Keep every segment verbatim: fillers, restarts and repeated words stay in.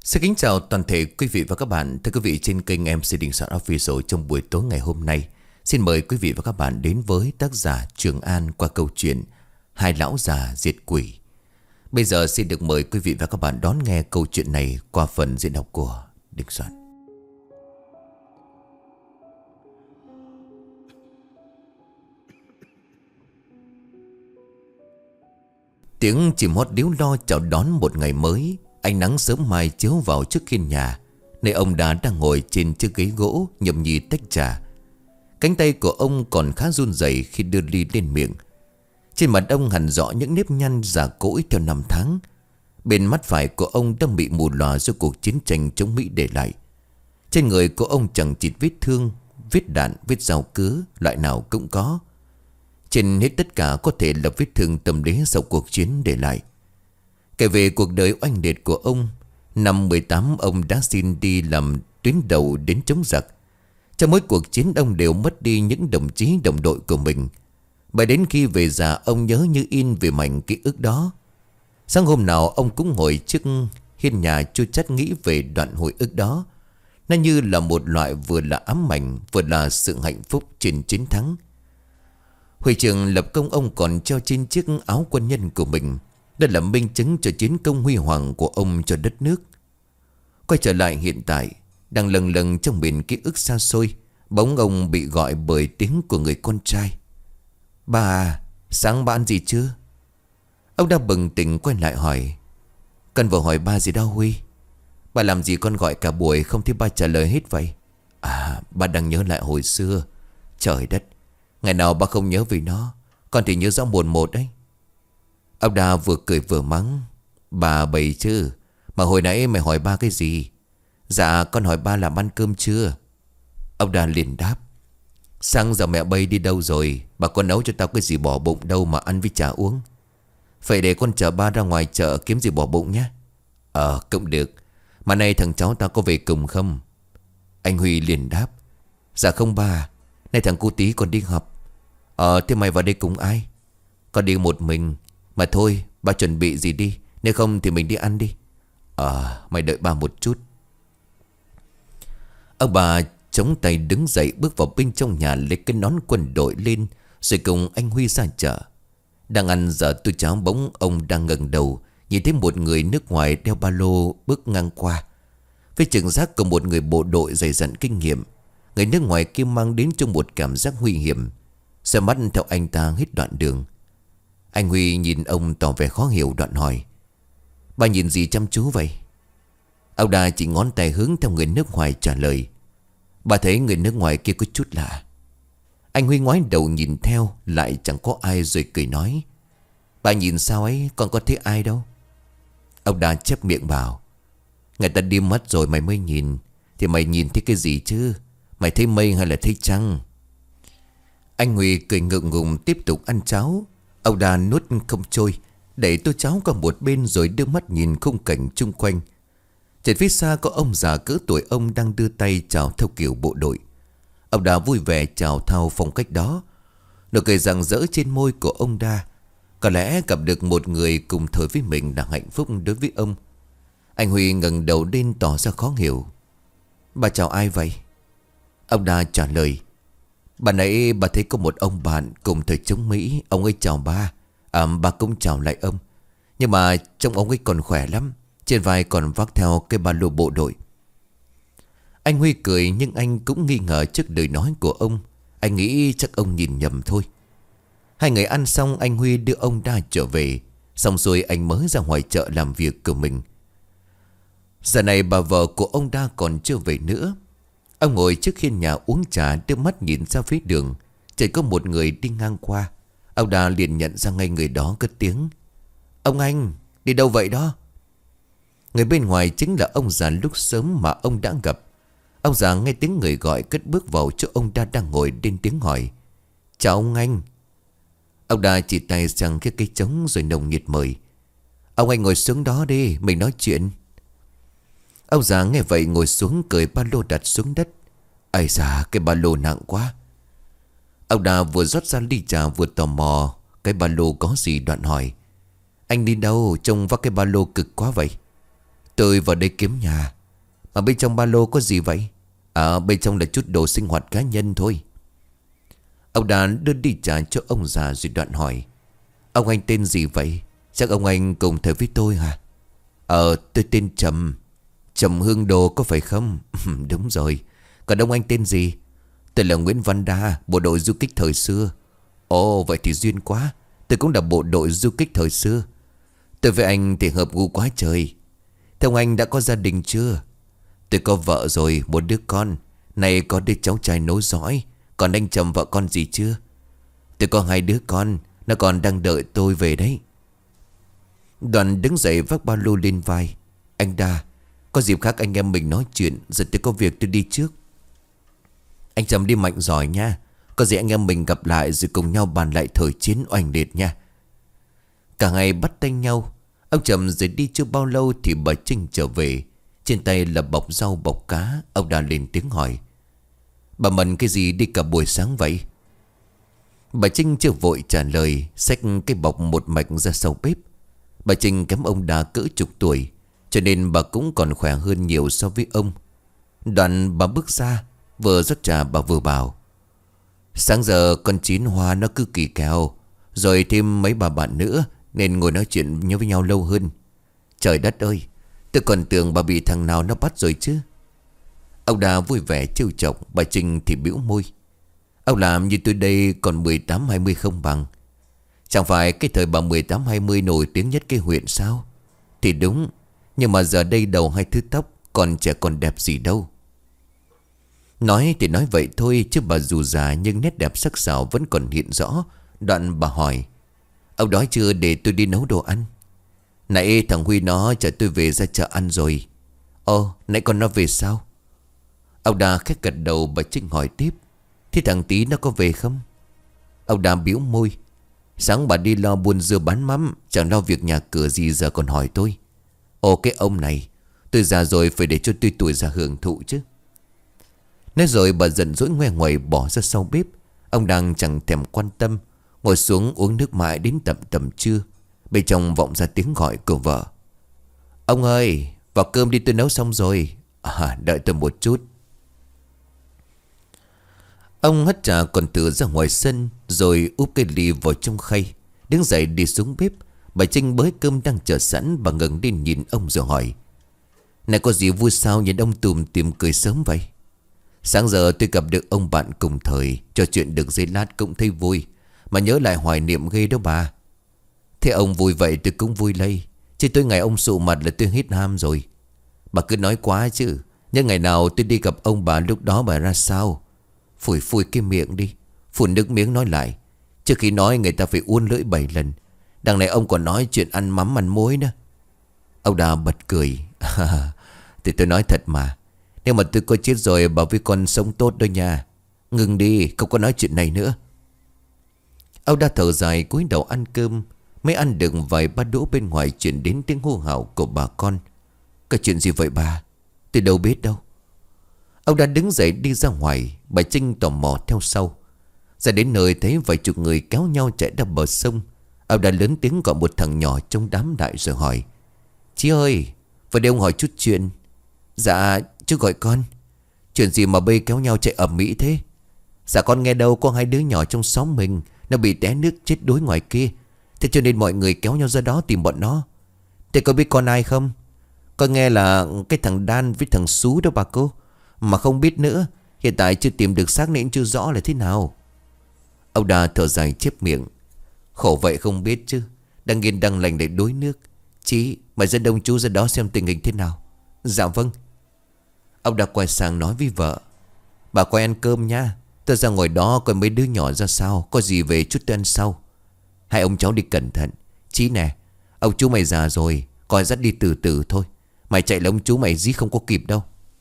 Xin kính chào toàn thể quý vị và các bạn. Thưa quý vị, trên kênh em xê Đình Soạn Official trong buổi tối ngày hôm nay, xin mời quý vị và các bạn đến với tác giả Trường An qua câu chuyện Hai Lão Già Diệt Quỷ. Bây giờ xin được mời quý vị và các bạn đón nghe câu chuyện này qua phần diễn đọc của Đình Soạn. Tiếng chim hót líu lo chào đón một ngày mới. Ánh nắng sớm mai chiếu vào trước hiên nhà, nơi ông đã đang ngồi trên chiếc ghế gỗ nhâm nhi tách trà. Cánh tay của ông còn khá run rẩy khi đưa ly lên miệng. Trên mặt ông hằn rõ những nếp nhăn già cỗi theo năm tháng. Bên mắt phải của ông đang bị mù lòa do cuộc chiến tranh chống Mỹ để lại. Trên người của ông chẳng chịt vết thương, vết đạn, vết dao cứa, loại nào cũng có. Trên hết tất cả có thể là vết thương tâm lý sau cuộc chiến để lại. Kể về cuộc đời oanh liệt của ông, năm mười tám ông đã xin đi làm tuyến đầu đến chống giặc. Trong mỗi cuộc chiến ông đều mất đi những đồng chí đồng đội của mình. Và đến khi về già ông nhớ như in về mảnh ký ức đó. Sáng hôm nào ông cũng ngồi trước hiên nhà chua chát nghĩ về đoạn hồi ức đó. Nó như là một loại vừa là ám ảnh, vừa là sự hạnh phúc trên chiến thắng. Huy chương lập công ông còn treo trên chiếc áo quân nhân của mình. Đây là minh chứng cho chiến công huy hoàng của ông cho đất nước. Quay trở lại hiện tại, đang lâng lâng trong miền ký ức xa xôi, bỗng ông bị gọi bởi tiếng của người con trai. Bà à, sáng bà ăn gì chưa? Ông đã bừng tỉnh quay lại hỏi. Con vừa hỏi ba gì đâu Huy? Bà làm gì con gọi cả buổi không thấy ba trả lời hết vậy? À, ba đang nhớ lại hồi xưa. Trời đất, ngày nào ba không nhớ về nó, con thì nhớ rõ một một đấy. Ông Đa vừa cười vừa mắng. Bà bậy chứ, mà hồi nãy mày hỏi ba cái gì? Dạ con hỏi ba làm ăn cơm chưa? Ông Đa liền đáp. Sáng giờ mẹ bay đi đâu rồi? Bà có nấu cho tao cái gì bỏ bụng đâu mà ăn với trà uống. Phải để con chở ba ra ngoài chợ kiếm gì bỏ bụng nhé. Ờ cũng được. Mà nay thằng cháu tao có về cùng không? Anh Huy liền đáp. Dạ không ba. Nay thằng cu tí còn đi học. Ờ thế mày vào đây cùng ai? Con đi một mình. Mà thôi ba chuẩn bị gì đi, nếu không thì mình đi ăn đi. Ờ mày đợi ba một chút. Ông bà chống tay đứng dậy bước vào bên trong nhà, lấy cái nón quân đội lên, rồi cùng anh Huy ra chợ. Đang ăn giờ tôi cháo bỗng ông đang ngẩng đầu, nhìn thấy một người nước ngoài đeo ba lô bước ngang qua. Với trực giác của một người bộ đội dày dặn kinh nghiệm, người nước ngoài kia mang đến cho một cảm giác nguy hiểm. Xe mắt theo anh ta hết đoạn đường. Anh Huy nhìn ông tỏ vẻ khó hiểu, đoạn hỏi. Bà nhìn gì chăm chú vậy? Ông Đa chỉ ngón tay hướng theo người nước ngoài trả lời. Bà thấy người nước ngoài kia có chút lạ. Anh Huy ngoái đầu nhìn theo, lại chẳng có ai rồi cười nói. Bà nhìn sao ấy, con có thấy ai đâu. Ông Đa chép miệng bảo. Người ta đi mất rồi mày mới nhìn. Thì mày nhìn thấy cái gì chứ? Mày thấy mây hay là thấy trăng? Anh Huy cười ngượng ngùng tiếp tục ăn cháo. Ông Đa nuốt không trôi, đẩy tô cháo qua một bên rồi đưa mắt nhìn khung cảnh chung quanh. Trên phía xa có ông già cỡ tuổi ông đang đưa tay chào theo kiểu bộ đội. Ông Đa vui vẻ chào theo phong cách đó. Nụ cười rạng rỡ trên môi của ông Đa. Có lẽ gặp được một người cùng thời với mình là hạnh phúc đối với ông. Anh Huy ngẩng đầu lên tỏ ra khó hiểu. Bà chào ai vậy? Ông Đa trả lời. Bà nãy bà thấy có một ông bạn cùng thời chống Mỹ. Ông ấy chào ba. À bà cũng chào lại ông. Nhưng mà trông ông ấy còn khỏe lắm. Trên vai còn vác theo cái ba lô bộ đội. Anh Huy cười nhưng anh cũng nghi ngờ trước lời nói của ông. Anh nghĩ chắc ông nhìn nhầm thôi. Hai người ăn xong anh Huy đưa ông Đa trở về. Xong rồi anh mới ra ngoài chợ làm việc của mình. Giờ này bà vợ của ông Đa còn chưa về nữa. Ông ngồi trước hiên nhà uống trà, đưa mắt nhìn ra phía đường. Chỉ có một người đi ngang qua. Ông Đa liền nhận ra ngay người đó cất tiếng. Ông anh, đi đâu vậy đó? Người bên ngoài chính là ông già lúc sớm mà ông đã gặp. Ông già nghe tiếng người gọi cất bước vào chỗ ông Đa đang ngồi, lên tiếng hỏi. Chào ông anh. Ông Đa chỉ tay sang cái cây trống rồi nồng nhiệt mời. Ông anh ngồi xuống đó đi, mình nói chuyện. Ông già nghe vậy ngồi xuống, cởi ba lô đặt xuống đất. Ây da, cái ba lô nặng quá. Ông Đa vừa rót ra ly trà vừa tò mò cái ba lô có gì, đoạn hỏi. Anh đi đâu trông vác cái ba lô cực quá vậy? Tôi vào đây kiếm nhà. Mà bên trong ba lô có gì vậy? À, bên trong là chút đồ sinh hoạt cá nhân thôi. Ông Đàn đưa đi trả cho ông già rồi đoạn hỏi: Ông anh tên gì vậy? Chắc ông anh cùng thời với tôi hả? Ờ, tôi tên Trầm. Trầm Hương Đồ có phải không? Đúng rồi. Còn ông anh tên gì? Tôi là Nguyễn Văn Đa, bộ đội du kích thời xưa. Ồ, vậy thì duyên quá. Tôi cũng là bộ đội du kích thời xưa. Tôi với anh thì hợp gu quá trời. Thế ông anh đã có gia đình chưa? Tôi có vợ rồi, một đứa con. Này có đứa cháu trai nối dõi. Còn anh Trầm vợ con gì chưa? Tôi có hai đứa con. Nó còn đang đợi tôi về đấy. Đoàn đứng dậy vác ba lô lên vai. Anh Đa, có dịp khác anh em mình nói chuyện. Giờ tôi có việc tôi đi trước. Anh Trầm đi mạnh giỏi nha. Có gì anh em mình gặp lại rồi cùng nhau bàn lại thời chiến oanh liệt nha. Cả ngày bắt tay nhau. Ông Trầm rồi đi chưa bao lâu thì bà Trinh trở về. Trên tay là bọc rau bọc cá. Ông Đa lên tiếng hỏi: Bà Mận cái gì đi cả buổi sáng vậy? Bà Trinh chưa vội trả lời, xách cái bọc một mạch ra sau bếp. Bà Trinh kém ông Đa cỡ chục tuổi, cho nên bà cũng còn khỏe hơn nhiều so với ông. Đoạn bà bước ra, vừa rót trà bà vừa bảo: Sáng giờ con Chín Hoa nó cứ kỳ kèo, rồi thêm mấy bà bạn nữa, nên ngồi nói chuyện nhớ với nhau lâu hơn. Trời đất ơi, tôi còn tưởng bà bị thằng nào nó bắt rồi chứ. Ông Đa vui vẻ trêu chọc. Bà Trinh thì bĩu môi: Ông làm như tôi đây còn mười tám hai mươi không bằng. Chẳng phải cái thời bà mười tám hai mươi nổi tiếng nhất cái huyện sao? Thì đúng, nhưng mà giờ đây đầu hai thứ tóc, còn trẻ còn đẹp gì đâu. Nói thì nói vậy thôi, chứ bà dù già nhưng nét đẹp sắc sảo vẫn còn hiện rõ. Đoạn bà hỏi: Ông đói chưa để tôi đi nấu đồ ăn? Nãy thằng Huy nó chở tôi về ra chợ ăn rồi. Ồ, nãy con nó về sao? Ông Đa khét gật đầu. Bà Trinh hỏi tiếp: Thế thằng Tí nó có về không? Ông Đa bĩu môi: Sáng bà đi lo buôn dưa bán mắm, chẳng lo việc nhà cửa gì giờ còn hỏi tôi. Ồ cái ông này, tôi già rồi phải để cho tôi tuổi già hưởng thụ chứ. Nói rồi bà giận dỗi ngoe ngoẩy bỏ ra sau bếp. Ông đang chẳng thèm quan tâm, ngồi xuống uống nước mãi đến tầm tầm trưa. Bên trong vọng ra tiếng gọi của vợ: Ông ơi, vào cơm đi, tôi nấu xong rồi. À, đợi tôi một chút. Ông hất trà còn tự ra ngoài sân, rồi úp cái ly vào trong khay, đứng dậy đi xuống bếp. Bà Trinh bới cơm đang chờ sẵn. Bà ngẩng lên nhìn ông rồi hỏi: Này có gì vui sao nhìn ông tùm tìm cười sớm vậy? Sáng giờ tôi gặp được ông bạn cùng thời, trò chuyện được giây lát cũng thấy vui, mà nhớ lại hoài niệm ghê đó bà. Thế ông vui vậy tôi cũng vui lây, chứ tôi ngày ông sụ mặt là tôi hết ham rồi. Bà cứ nói quá chứ. Nhưng ngày nào tôi đi gặp ông bà lúc đó bà ra sao? Phủi phủi cái miệng đi, phun nước miếng nói lại. Trước khi nói người ta phải uốn lưỡi bảy lần. Đằng này ông còn nói chuyện ăn mắm ăn muối nữa. Ông Đà bật cười. Thì tôi nói thật mà, nếu mà tôi có chết rồi bà với con sống tốt đó nha. Ngừng đi, không có nói chuyện này nữa. Ông đã thở dài cúi đầu ăn cơm. Mới ăn được vài bát đũa bên ngoài chuyển đến tiếng hô hào của bà con. Cái chuyện gì vậy bà? Tôi đâu biết đâu. Ông đã đứng dậy đi ra ngoài. Bà Trinh tò mò theo sau. Ra đến nơi thấy vài chục người kéo nhau chạy ra bờ sông. Ông đã lớn tiếng gọi một thằng nhỏ trong đám đại rồi hỏi: Chị ơi, vào đây ông hỏi chút chuyện. Dạ, chú gọi con. Chuyện gì mà bây kéo nhau chạy ầm ĩ thế? Dạ con nghe đâu có hai đứa nhỏ trong xóm mình nó bị té nước chết đuối ngoài kia. Thế cho nên mọi người kéo nhau ra đó tìm bọn nó. Thế có biết con ai không? Con nghe là cái thằng Đan với thằng Sú đó bà cô. Mà không biết nữa. Hiện tại chưa tìm được xác nên chưa rõ là thế nào. Ông Đà thở dài chép miệng: Khổ vậy không biết chứ. Đang yên đang lành để đuối nước. Chí mày dẫn đông chú ra đó xem tình hình thế nào. Dạ vâng. Ông đã quay sang nói với vợ: Bà quay ăn cơm nha. Tôi ra ngồi đó coi mấy đứa nhỏ ra sao. Có gì về chút tôi ăn sau. Hai ông cháu đi cẩn thận. Chí nè, ông chú mày già rồi, coi dắt đi từ từ thôi. Mày chạy là ông chú mày dí không có kịp đâu.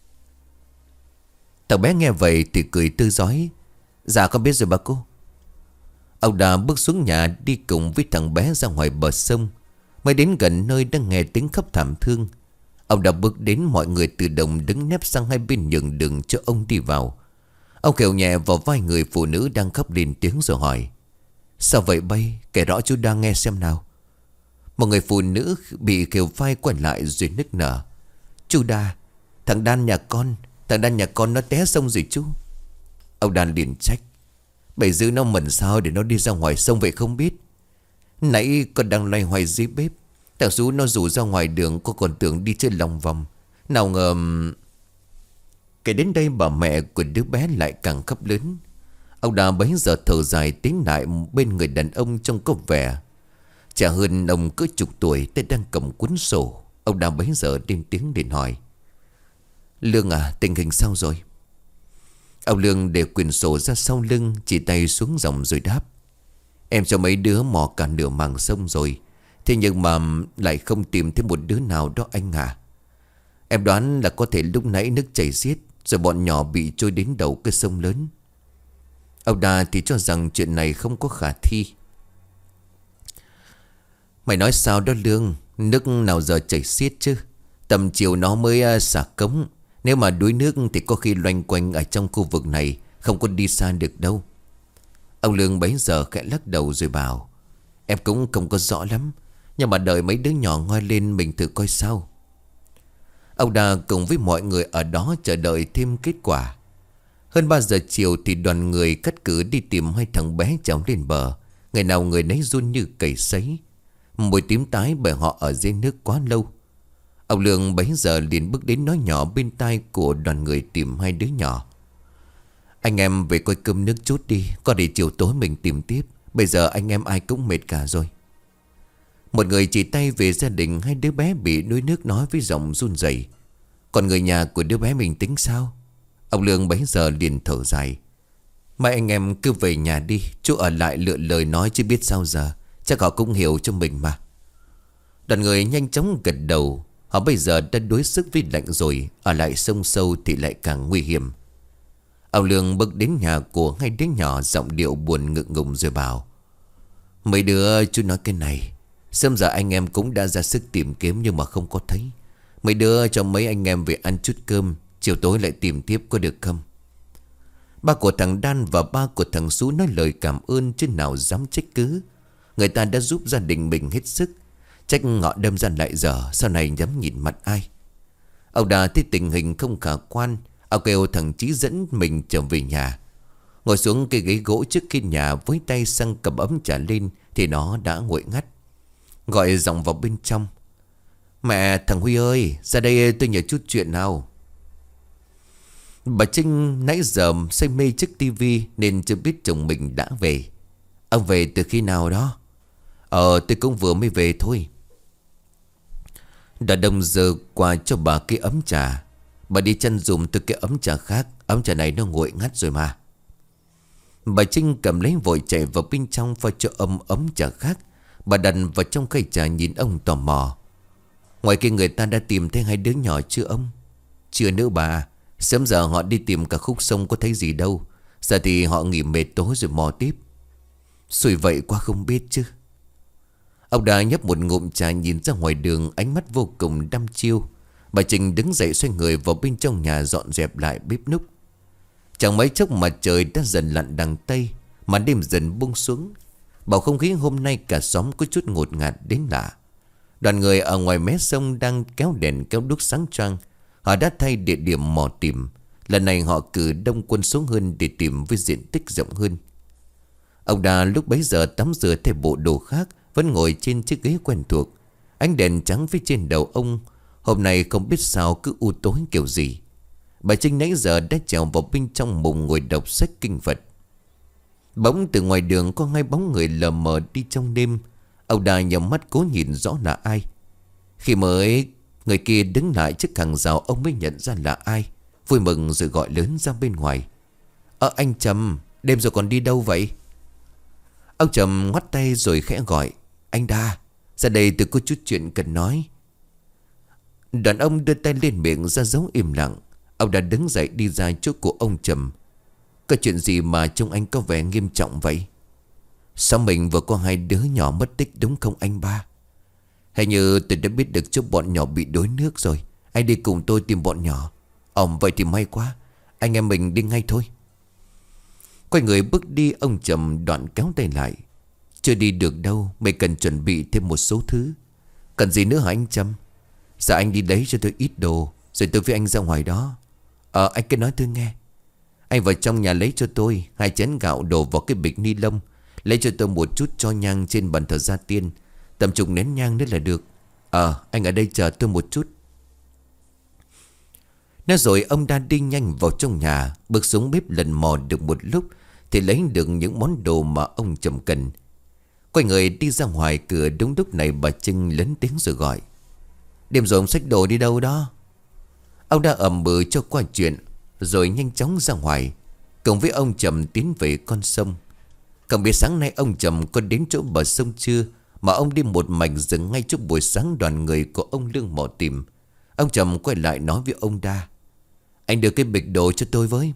Thằng bé nghe vậy thì cười tươi rói: Dạ con biết rồi bà cô. Ông Đà bước xuống nhà đi cùng với thằng bé ra ngoài bờ sông. Mới đến gần nơi đang nghe tiếng khóc thảm thương. Ông đã bước đến, mọi người tự động đứng nép sang hai bên nhường đường cho ông đi vào. Ông khều nhẹ vào vai người phụ nữ đang khóc lên tiếng rồi hỏi: Sao vậy bay? Kể rõ chú đang nghe xem nào. Một người phụ nữ bị khều vai quay lại rồi nức nở: Chú Đà, thằng Đan nhà con Thằng Đan nhà con nó té sông rồi chú. Ông Đan liền trách: Bày giữ nó mẩn sao để nó đi ra ngoài sông vậy không biết. Nãy con đang loay hoay dưới bếp, thằng Sú nó rủ ra ngoài đường, cô còn tưởng đi chơi lòng vòng. Nào ngờ... Kể đến đây bà mẹ của đứa bé lại càng khóc lớn. Ông Đà bấy giờ thở dài tiến lại bên người đàn ông trông có vẻ chả hơn ông cứ chục tuổi, tay đang cầm cuốn sổ. Ông Đà bấy giờ lên tiếng điện hỏi: Lương à, tình hình sao rồi? Ông Lương để quyển sổ ra sau lưng, chỉ tay xuống dòng rồi đáp: Em cho mấy đứa mò cả nửa màng sông rồi, thế nhưng mà lại không tìm thấy một đứa nào đó anh à. Em đoán là có thể lúc nãy nước chảy xiết, rồi bọn nhỏ bị trôi đến đầu cái sông lớn. Ông Đà thì cho rằng chuyện này không có khả thi. Mày nói sao đó Lương, nước nào giờ chảy xiết chứ. Tầm chiều nó mới xả cống. Nếu mà đuối nước thì có khi loanh quanh ở trong khu vực này, không có đi xa được đâu. Ông Lương bấy giờ khẽ lắc đầu rồi bảo: Em cũng không có rõ lắm, nhưng mà đợi mấy đứa nhỏ ngoi lên mình thử coi sao. Ông Đà cùng với mọi người ở đó chờ đợi thêm kết quả. Hơn ba giờ chiều thì đoàn người cắt cử đi tìm hai thằng bé trèo lên bờ. Người nào người nấy run như cầy sấy, môi tím tái bởi họ ở dưới nước quá lâu. Ông Lương bấy giờ liền bước đến nói nhỏ bên tai của đoàn người tìm hai đứa nhỏ: Anh em về coi cơm nước chút đi, có để chiều tối mình tìm tiếp. Bây giờ anh em ai cũng mệt cả rồi. Một người chỉ tay về gia đình hai đứa bé bị đuối nước nói với giọng run rẩy: Còn người nhà của đứa bé mình tính sao? Ông Lương bấy giờ liền thở dài: Mấy anh em cứ về nhà đi, chú ở lại lựa lời nói chứ biết sao giờ. Chắc họ cũng hiểu cho mình mà. Đoàn người nhanh chóng gật đầu. Họ bây giờ đã đuối sức với lạnh rồi, ở lại sông sâu thì lại càng nguy hiểm. Ông Lương bước đến nhà của hai đứa nhỏ, giọng điệu buồn ngượng ngùng rồi bảo: Mấy đứa chú nói cái này, sớm giờ anh em cũng đã ra sức tìm kiếm nhưng mà không có thấy. Mấy đứa cho mấy anh em về ăn chút cơm, chiều tối lại tìm tiếp có được không? Ba của thằng Đan và ba của thằng Sú nói lời cảm ơn chứ nào dám trách cứ. Người ta đã giúp gia đình mình hết sức, trách họ đâm ra lại giờ, sau này dám nhìn mặt ai. Ông Đà thấy tình hình không khả quan, ông kêu thằng Chí dẫn mình trở về nhà. Ngồi xuống cái ghế gỗ trước khi nhà, với tay sang cầm ấm trà lên thì nó đã nguội ngắt. Gọi giọng vào bên trong: Mẹ, thằng Huy ơi, ra đây tôi nhờ chút chuyện nào. Bà Trinh nãy giờ say mê trước tivi nên chưa biết chồng mình đã về. Ông về từ khi nào đó? Ờ, tôi cũng vừa mới về thôi. Đã đồng giờ qua cho bà cái ấm trà. Bà đi chăn dùm tôi cái ấm trà khác, ấm trà này nó nguội ngắt rồi mà. Bà Trinh cầm lấy vội chạy vào bên trong pha cho ấm ấm trà khác. Bà đặt vào trong khay trà nhìn ông tò mò: Ngoài kia người ta đã tìm thấy hai đứa nhỏ chưa ông? Chưa nữa bà, sớm giờ họ đi tìm cả khúc sông có thấy gì đâu. Giờ thì họ nghỉ mệt tối rồi mò tiếp. Xui vậy quá không biết chứ. Ông đã nhấp một ngụm trà nhìn ra ngoài đường, ánh mắt vô cùng đăm chiêu. Bà Trinh đứng dậy xoay người vào bên trong nhà dọn dẹp lại bếp núc. Chẳng mấy chốc mà trời đã dần lặn đằng Tây, màn đêm dần buông xuống. Bầu không khí hôm nay cả xóm có chút ngột ngạt đến lạ. Đoàn người ở ngoài mé sông đang kéo đèn kéo đuốc sáng choang. Họ đã thay địa điểm mò tìm. Lần này họ cử đông quân xuống hơn để tìm với diện tích rộng hơn. Ông Đà lúc bấy giờ tắm rửa theo bộ đồ khác, vẫn ngồi trên chiếc ghế quen thuộc. Ánh đèn trắng phía trên đầu ông hôm nay không biết sao cứ u tối kiểu gì. Bà Trinh nãy giờ đã trèo vào bên trong mùng ngồi đọc sách kinh Phật. Bỗng từ ngoài đường có hai bóng người lờ mờ đi trong đêm. Ông Đà nhắm mắt cố nhìn rõ là ai. Khi mới người kia đứng lại trước hàng rào, ông mới nhận ra là ai. Vui mừng rồi gọi lớn ra bên ngoài: Ơ anh Trầm, đêm rồi còn đi đâu vậy? Ông Trầm ngoắt tay rồi khẽ gọi: Anh Đa, ra đây tôi có chút chuyện cần nói. Đàn ông đưa tay lên miệng ra dấu im lặng. Ông đã đứng dậy đi ra chỗ của ông Trầm. Có chuyện gì mà trông anh có vẻ nghiêm trọng vậy? Sao mình vừa có hai đứa nhỏ mất tích đúng không anh ba? Hay như tôi đã biết được chỗ bọn nhỏ bị đuối nước rồi. Anh đi cùng tôi tìm bọn nhỏ. Ồ vậy thì may quá, anh em mình đi ngay thôi. Quay người bước đi, ông Trầm đoạn kéo tay lại: Chưa đi được đâu, mày cần chuẩn bị thêm một số thứ. Cần gì nữa hả anh Trầm? Dạ anh đi lấy cho tôi ít đồ. Rồi tôi với anh ra ngoài đó. Ờ anh cứ nói tôi nghe. Anh vào trong nhà lấy cho tôi hai chén gạo đổ vào cái bịch ni lông. Lấy cho tôi một chút cho nhang trên bàn thờ gia tiên. Tầm chục nén nhang nữa là được. Ờ anh ở đây chờ tôi một chút. Nói rồi ông đã đi nhanh vào trong nhà. Bước xuống bếp lần mò được một lúc thì lấy được những món đồ mà ông Trầm cần. Quay người đi ra ngoài cửa, đúng lúc này bà Trinh lớn tiếng rồi gọi. Đêm rồi ông xách đồ đi đâu đó? Ông đã ầm bừ cho qua chuyện rồi nhanh chóng ra ngoài, cùng với ông Trầm tiến về con sông. Không biết sáng nay ông Trầm có đến chỗ bờ sông chưa, mà ông đi một mạch dừng ngay trước buổi sáng đoàn người của ông Lương mò tìm. Ông Trầm quay lại nói với ông Đa: Anh đưa cái bịch đồ cho tôi với.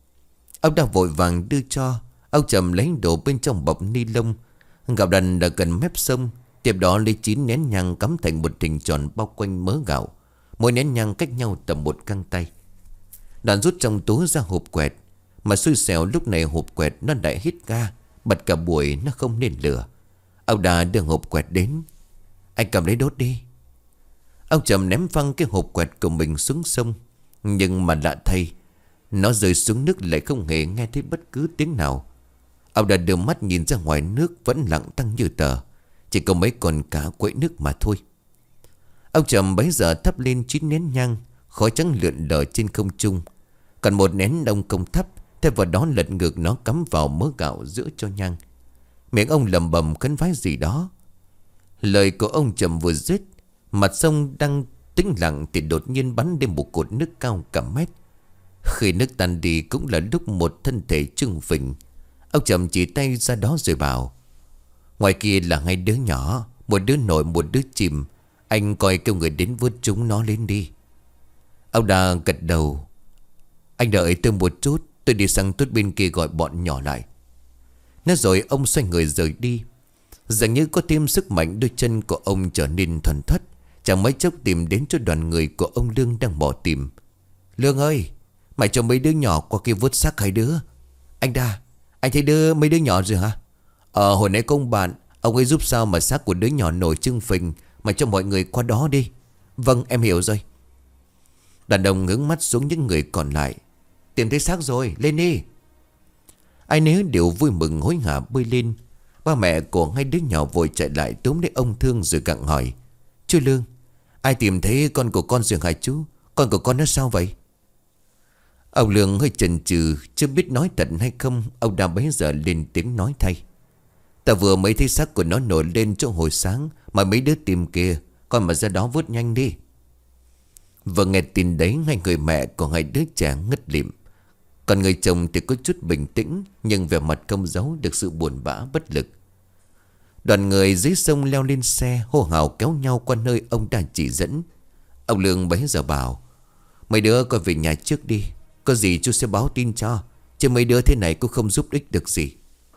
Ông Đa vội vàng đưa cho. Ông Trầm lấy đồ bên trong bọc ni lông. Gạo đành đã gần mép sông. Tiếp đó lấy chín nén nhang cắm thành một hình tròn bao quanh mớ gạo. Mỗi nén nhang cách nhau tầm một găng tay. Đoạn rút trong túi ra hộp quẹt. Mà xui xẻo lúc này hộp quẹt nó lại hít ga, bật cả buổi nó không lên lửa. Ông Đa đưa hộp quẹt đến. Anh cầm lấy đốt đi. Ông Trầm ném văng cái hộp quẹt của mình xuống sông. Nhưng mà lạ thay, nó rơi xuống nước lại không hề nghe thấy bất cứ tiếng nào. Ông đã đưa mắt nhìn ra ngoài, nước vẫn lặng tanh như tờ, chỉ có mấy con cá quậy nước mà thôi. Ông Trầm bấy giờ thắp lên chín nén nhang. Khói trắng lượn lờ trên không trung. Còn một nén đông công thắp, thêm vào đó lật ngược nó cắm vào mớ gạo giữa cho nhang. Miệng ông lầm bầm khấn vái gì đó. Lời của ông Trầm vừa dứt, mặt sông đang tĩnh lặng thì đột nhiên bắn lên một cột nước cao cả mét. Khi nước tan đi cũng là lúc một thân thể trưng phình. Ông Trầm chỉ tay ra đó rồi bảo: Ngoài kia là hai đứa nhỏ, một đứa nổi một đứa chìm. Anh coi kêu người đến vớt chúng nó lên đi. Ông Đa gật đầu. Anh đợi tôi một chút, tôi đi sang tuốt bên kia gọi bọn nhỏ lại. Nói rồi ông xoay người rời đi. Dường như có thêm sức mạnh, đôi chân của ông trở nên thuần thất. Chẳng mấy chốc tìm đến chỗ đoàn người của ông Lương đang bỏ tìm. Lương ơi, mày cho mấy đứa nhỏ qua kia vớt xác hai đứa. Anh Đa, anh thấy đứa mấy đứa nhỏ rồi hả? Ờ hồi nãy công bạn, ông ấy giúp sao mà xác của đứa nhỏ nổi trưng phình. Mày cho mọi người qua đó đi. Vâng em hiểu rồi. Đàn ông hướng mắt xuống những người còn lại. Tìm thấy xác rồi, lên đi. Ai nấy đều vui mừng hối hả bơi lên. Ba mẹ của hai đứa nhỏ vội chạy lại túm lấy ông Thương rồi gặng hỏi: Chú Lương, ai tìm thấy con của con rồi hả chú? Con của con nó sao vậy? Ông Lương hơi chần chừ, chưa biết nói thật hay không. Ông đã bấy giờ lên tiếng nói thay: Ta vừa mới thấy xác của nó nổi lên chỗ hồi sáng, mà mấy đứa tìm kia, con mà ra đó vớt nhanh đi. Vừa nghe tin đấy, hai người mẹ của hai đứa trẻ ngất lịm. Còn người chồng thì có chút bình tĩnh, nhưng vẻ mặt không giấu được sự buồn bã bất lực. Đoàn người dưới sông leo lên xe, hô hào kéo nhau qua nơi ông đã chỉ dẫn. Ông Lương bấy giờ bảo: Mấy đứa coi về nhà trước đi, có gì chú sẽ báo tin cho, chứ mấy đứa thế này cũng không giúp ích được gì.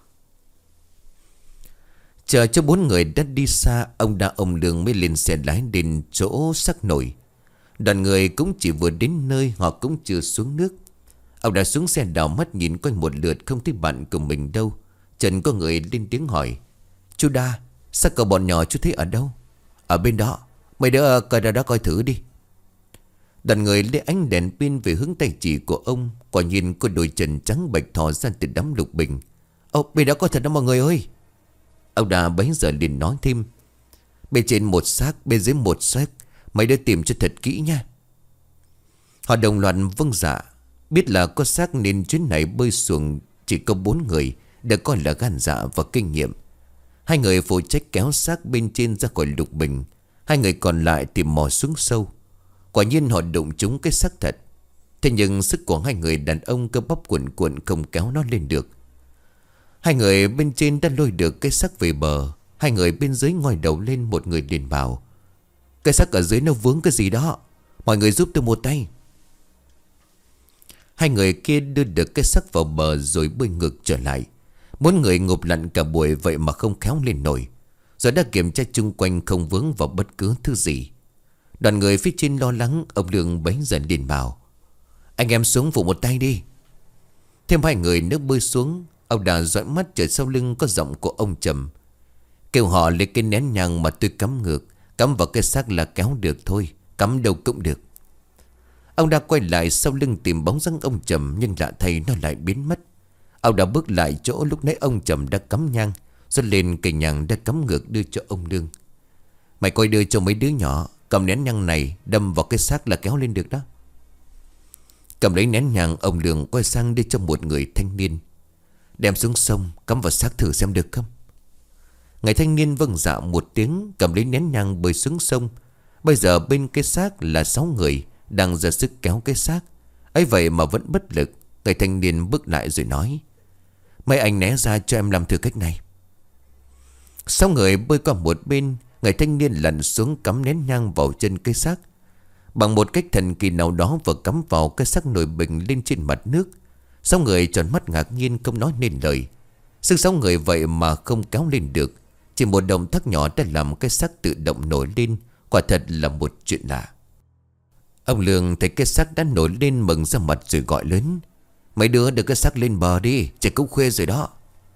Chờ cho bốn người đã đi xa, ông đã ông Lương mới lên xe lái đến chỗ xác nổi. Đoàn người cũng chỉ vừa đến nơi, họ cũng chưa xuống nước. Ông đã xuống xe đảo mắt nhìn quanh một lượt, không thấy bạn của mình đâu. Trần có người lên tiếng hỏi: Chú Đa, xác của bọn nhỏ chú thấy ở đâu? Ở bên đó, mấy đứa coi ra đó coi thử đi. Đoàn người lấy ánh đèn pin về hướng tay chỉ của ông. Quả nhiên có đôi chân trắng bạch thò ra từ đám lục bình. Ồ, bên đó có thật đó mọi người ơi. Ông Đa bấy giờ liền nói thêm: Bên trên một xác, bên dưới một xác, mấy đứa tìm cho thật kỹ nha. Họ đồng loạt vâng dạ. Biết là có xác nên chuyến này bơi xuồng chỉ có bốn người, được coi là gan dạ và kinh nghiệm. Hai người phụ trách kéo xác bên trên ra khỏi lục bình, hai người còn lại tìm mò xuống sâu. Quả nhiên họ đụng trúng cái xác thật. Thế nhưng sức của hai người đàn ông cơ bắp cuộn cuộn không kéo nó lên được. Hai người bên trên đã lôi được cái xác về bờ. Hai người bên dưới ngoi đầu lên, một người liền bảo: Cái xác ở dưới nó vướng cái gì đó, mọi người giúp tôi một tay. Hai người kia đưa được cái xác vào bờ rồi bơi ngược trở lại. Bốn người ngụp lặn cả buổi vậy mà không khéo lên nổi. Rồi đã kiểm tra chung quanh không vướng vào bất cứ thứ gì. Đoàn người phía trên lo lắng. Ông Lương bấy giờ liền bảo: Anh em xuống phụ một tay đi. Thêm hai người nước bơi xuống. Ông Đà dõi mắt trở sau lưng có giọng của ông Trầm: Kêu họ lấy cái nén nhang mà tôi cắm ngược, cắm vào cái xác là kéo được thôi, cắm đâu cũng được. Ông đã quay lại sau lưng tìm bóng dáng ông Trầm, nhưng lạ thay nó lại biến mất. Ông đã bước lại chỗ lúc nãy ông Trầm đã cắm nhang, rồi lên cây nhang đã cắm ngược đưa cho ông Lương. Mày coi đưa cho mấy đứa nhỏ, cầm nén nhang này đâm vào cái xác là kéo lên được đó. Cầm lấy nén nhang, ông Lương quay sang đưa cho một người thanh niên. Đem xuống sông cắm vào xác thử xem được không. Người thanh niên vâng dạ một tiếng, cầm lấy nén nhang bơi xuống sông. Bây giờ bên cái xác là sáu người đang ra sức kéo cái xác. Ấy vậy mà vẫn bất lực. Người thanh niên bước lại rồi nói: mấy anh né ra cho em làm thử cách này. Sáu người bơi qua một bên. Người thanh niên lặn xuống cắm nén nhang vào chân cái xác. Bằng một cách thần kỳ nào đó vừa cắm vào cái xác nổi bềnh lên trên mặt nước. Sáu người tròn mắt ngạc nhiên không nói nên lời. Sức sáu người vậy mà không kéo lên được. Chỉ một động tác nhỏ đã làm cái xác tự động nổi lên. Quả thật là một chuyện lạ. Ông Lương thấy cái xác đã nổi lên mừng ra mặt rồi gọi lớn: mấy đứa đưa cái xác lên bờ đi, trời cũng khuya rồi đó.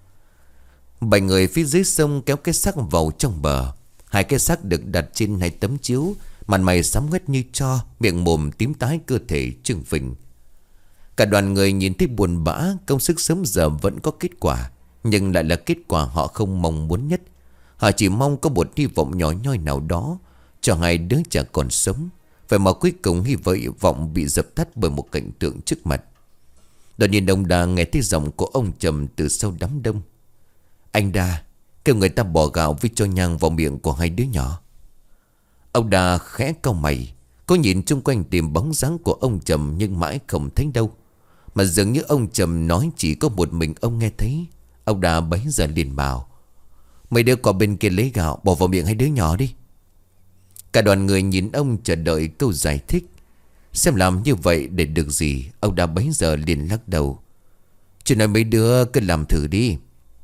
Bảy người phía dưới sông kéo cái xác vào trong bờ. Hai cái xác được đặt trên hai tấm chiếu, mặt mày xám ngoét như tro, miệng mồm tím tái, cơ thể trừng phình. Cả đoàn người nhìn thấy buồn bã. Công sức sớm giờ vẫn có kết quả, nhưng lại là kết quả họ không mong muốn nhất. Họ chỉ mong có một hy vọng nhỏ nhoi nào đó cho hai đứa trẻ còn sống. Vậy mà cuối cùng hy vọng bị dập tắt bởi một cảnh tượng trước mặt. Đột nhiên ông Đa nghe thấy giọng của ông Trầm từ sau đám đông: anh Đa, kêu người ta bỏ gạo với cho nhang vào miệng của hai đứa nhỏ. Ông Đa khẽ cau mày. Có nhìn chung quanh tìm bóng dáng của ông Trầm, nhưng mãi không thấy đâu. Mà dường như ông Trầm nói chỉ có một mình ông nghe thấy. Ông Đa bấy giờ liền bảo: mấy đứa qua bên kia lấy gạo bỏ vào miệng hai đứa nhỏ đi. Cả đoàn người nhìn ông chờ đợi câu giải thích. Xem làm như vậy để được gì. Ông Đa bấy giờ liền lắc đầu: chuyện này mấy đứa cứ làm thử đi.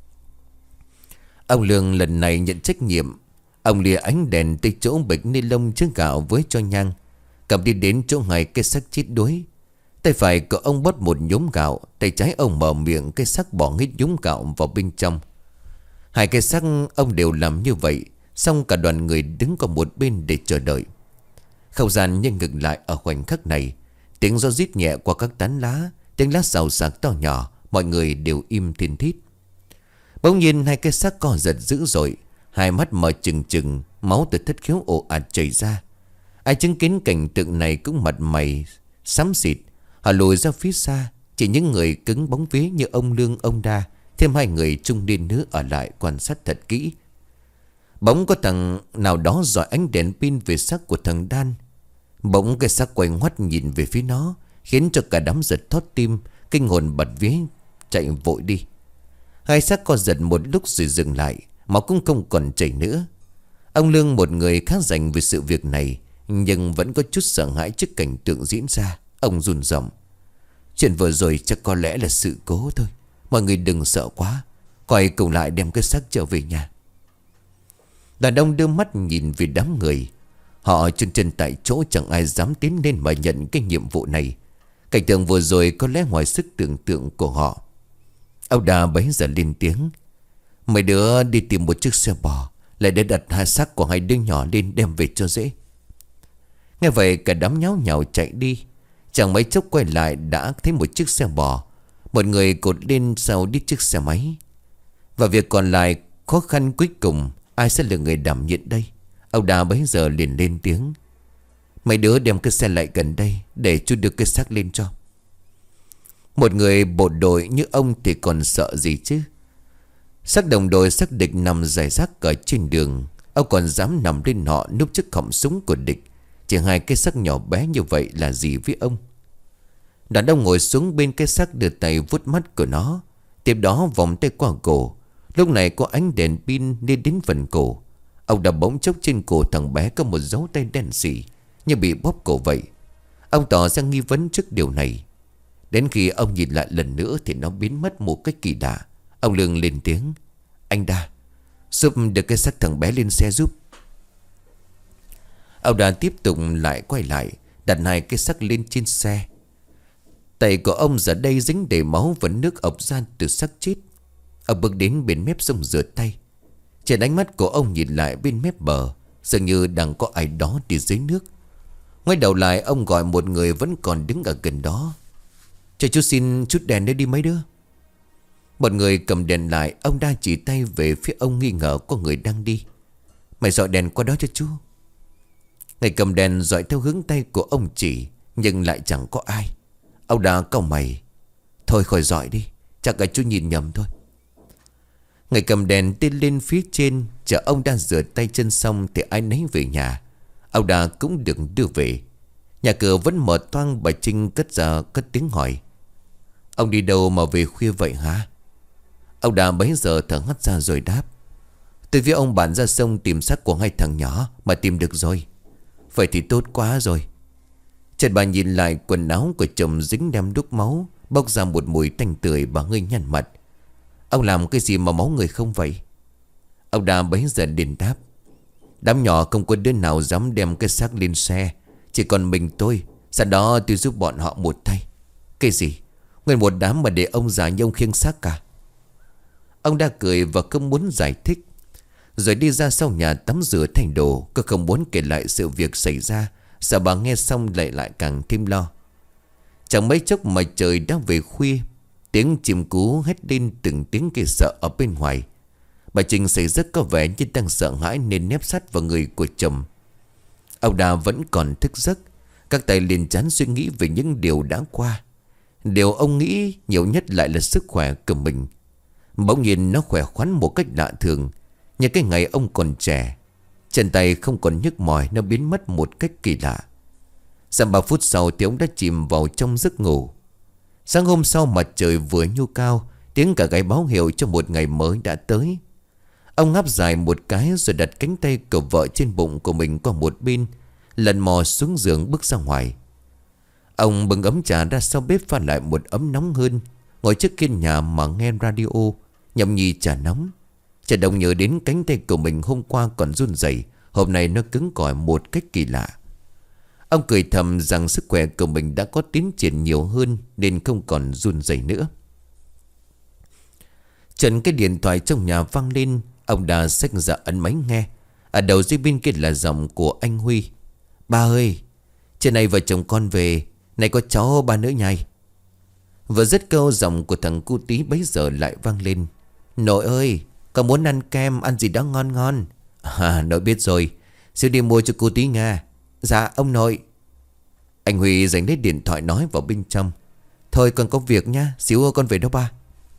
Ông Lương lần này nhận trách nhiệm. Ông lìa ánh đèn tới chỗ bịch ni lông chứa gạo với cho nhang, cầm đi đến chỗ hai cái xác chết đuối. Tay phải của ông bót một nhúm gạo, tay trái ông mở miệng cái xác bỏ hết nhúm gạo vào bên trong. Hai cái xác ông đều làm như vậy. Xong cả đoàn người đứng qua một bên để chờ đợi. Không gian như ngừng lại ở khoảnh khắc này. Tiếng gió rít nhẹ qua các tán lá, tiếng lá xào xạc to nhỏ. Mọi người đều im thiên thít. Bỗng nhiên hai cái xác co giật dữ dội. Hai mắt mở trừng trừng, máu từ thất khiếu ồ ạt chảy ra. Ai chứng kiến cảnh tượng này cũng mặt mày xám xịt. Họ lùi ra phía xa. Chỉ những người cứng bóng vía như ông Lương, ông Đa, thêm hai người trung niên nữa ở lại quan sát thật kỹ. Bỗng có thằng nào đó dọi ánh đèn pin về xác của thằng Đan. Bỗng cái xác quay ngoắt nhìn về phía nó, khiến cho cả đám giật thót tim, kinh hồn bật vía chạy vội đi. Hai xác co giật một lúc rồi dừng lại, máu cũng không còn chảy nữa. Ông Lương, một người khá rành về sự việc này, nhưng vẫn có chút sợ hãi trước cảnh tượng diễn ra. Ông run giọng: chuyện vừa rồi chắc có lẽ là sự cố thôi. Mọi người đừng sợ quá, quay cùng lại đem cái xác trở về nhà. Đàn ông đưa mắt nhìn về đám người. Họ chân chân tại chỗ, chẳng ai dám tiến lên mà nhận cái nhiệm vụ này. Cảnh tượng vừa rồi có lẽ ngoài sức tưởng tượng của họ. Ông Đà bấy giờ lên tiếng: mấy đứa đi tìm một chiếc xe bò, lại để đặt hai xác của hai đứa nhỏ lên đem về cho dễ. Nghe vậy cả đám nháo nhào chạy đi. Chẳng mấy chốc quay lại đã thấy một chiếc xe bò. Một người cột lên sau đi chiếc xe máy. Và việc còn lại khó khăn cuối cùng, ai sẽ là người đảm nhận đây? Ông Đà bấy giờ liền lên tiếng: mấy đứa đem cái xe lại gần đây, để chú đưa cái xác lên cho. Một người bộ đội như ông thì còn sợ gì chứ. Xác đồng đội xác địch nằm rải rác ở trên đường. Ông còn dám nằm lên họ núp trước họng súng của địch. Chỉ hai cái xác nhỏ bé như vậy là gì với ông? Đàn ông ngồi xuống bên cái xác, đưa tay vuốt mắt của nó, tiếp đó vòng tay qua cổ. Lúc này có ánh đèn pin lên đến phần cổ. Ông đã bỗng chốc trên cổ thằng bé có một dấu tay đen xỉ, như bị bóp cổ vậy. Ông tỏ ra nghi vấn trước điều này. Đến khi ông nhìn lại lần nữa thì nó biến mất một cách kỳ lạ. Ông Lương lên tiếng: anh Đa, giúp được cái xác thằng bé lên xe giúp. Ông Đa tiếp tục lại quay lại, đặt hai cái xác lên trên xe. Tay của ông giờ đây dính đầy máu và nước ọc ra từ xác chết. Ông bước đến bên mép sông rửa tay. Trên ánh mắt của ông nhìn lại bên mép bờ, dường như đang có ai đó đi dưới nước. Ngoái đầu lại ông gọi một người vẫn còn đứng ở gần đó. Cho chú xin chút đèn để đi mấy đứa. Một người cầm đèn lại. Ông đang chỉ tay về phía ông nghi ngờ có người đang đi. Mày dọi đèn qua đó cho chú. Người cầm đèn dọi theo hướng tay của ông chỉ, nhưng lại chẳng có ai. Ông đã cau mày. Thôi khỏi dọi đi, chắc là chú nhìn nhầm thôi. Người cầm đèn tiến lên phía trên. Chờ ông đang rửa tay chân xong thì ai nấy về nhà. Ông đã cũng được đưa về. Nhà cửa vẫn mở toang. Bà Trinh cất ra cất tiếng hỏi. Ông đi đâu mà về khuya vậy hả? Ông đã bấy giờ thở hắt ra rồi đáp. Tôi với ông bạn ra sông tìm xác của hai thằng nhỏ mà tìm được rồi. Vậy thì tốt quá rồi. Chợt bà nhìn lại quần áo của chồng dính đem đúc máu, bốc ra một mùi tanh tưởi. Bà ngây nhăn mặt. Ông làm cái gì mà máu người không vậy? Ông đã bấy giờ liền đáp. Đám nhỏ không có đứa nào dám đem cái xác lên xe, chỉ còn mình tôi. Sau đó tôi giúp bọn họ một tay. Cái gì? Nguyên một đám mà để ông già như ông khiêng xác cả? Ông đã cười và không muốn giải thích, rồi đi ra sau nhà tắm rửa thành đồ. Cô không muốn kể lại sự việc xảy ra, sợ bà nghe xong lại lại càng thêm lo. Chẳng mấy chốc mà trời đã về khuya. Tiếng chim cú hét lên từng tiếng kêu sợ ở bên ngoài. Bà Trinh xảy rất có vẻ như đang sợ hãi nên nép sát vào người của chồng. Ông Đà vẫn còn thức giấc. Các tay liền chán suy nghĩ về những điều đã qua. Điều ông nghĩ nhiều nhất lại là sức khỏe của mình. Bỗng nhiên nó khỏe khoắn một cách lạ thường, như cái ngày ông còn trẻ. Chân tay không còn nhức mỏi, nó biến mất một cách kỳ lạ. Dăm ba phút sau thì ông đã chìm vào trong giấc ngủ. Sáng hôm sau mặt trời vừa nhô cao, tiếng cả gáy báo hiệu cho một ngày mới đã tới. Ông ngáp dài một cái rồi đặt cánh tay của vợ trên bụng của mình qua một bên, lần mò xuống giường bước ra ngoài. Ông bưng ấm trà ra sau bếp pha lại một ấm nóng hơn, ngồi trước kiên nhà mà nghe radio, nhâm nhi trà nóng. Chợt đồng nhớ đến cánh tay của mình hôm qua còn run rẩy, hôm nay nó cứng cỏi một cách kỳ lạ. Ông cười thầm rằng sức khỏe của mình đã có tiến triển nhiều hơn nên không còn run rẩy nữa. Trần cái điện thoại trong nhà vang lên. Ông Đà xách ra ấn máy nghe. Ở đầu dây bên kia là giọng của anh Huy. Ba ơi, trên này vợ chồng con về. Này có cháu ba nữa nhai. Vừa dứt câu giọng của thằng cu tí bấy giờ lại vang lên. Nội ơi, con muốn ăn kem, ăn gì đó ngon ngon. À, nội biết rồi, xíu đi mua cho cô tí nha. Dạ ông nội. Anh Huy giành lấy điện thoại nói vào bên trong. Thôi con có việc nha, xíu con về đó ba.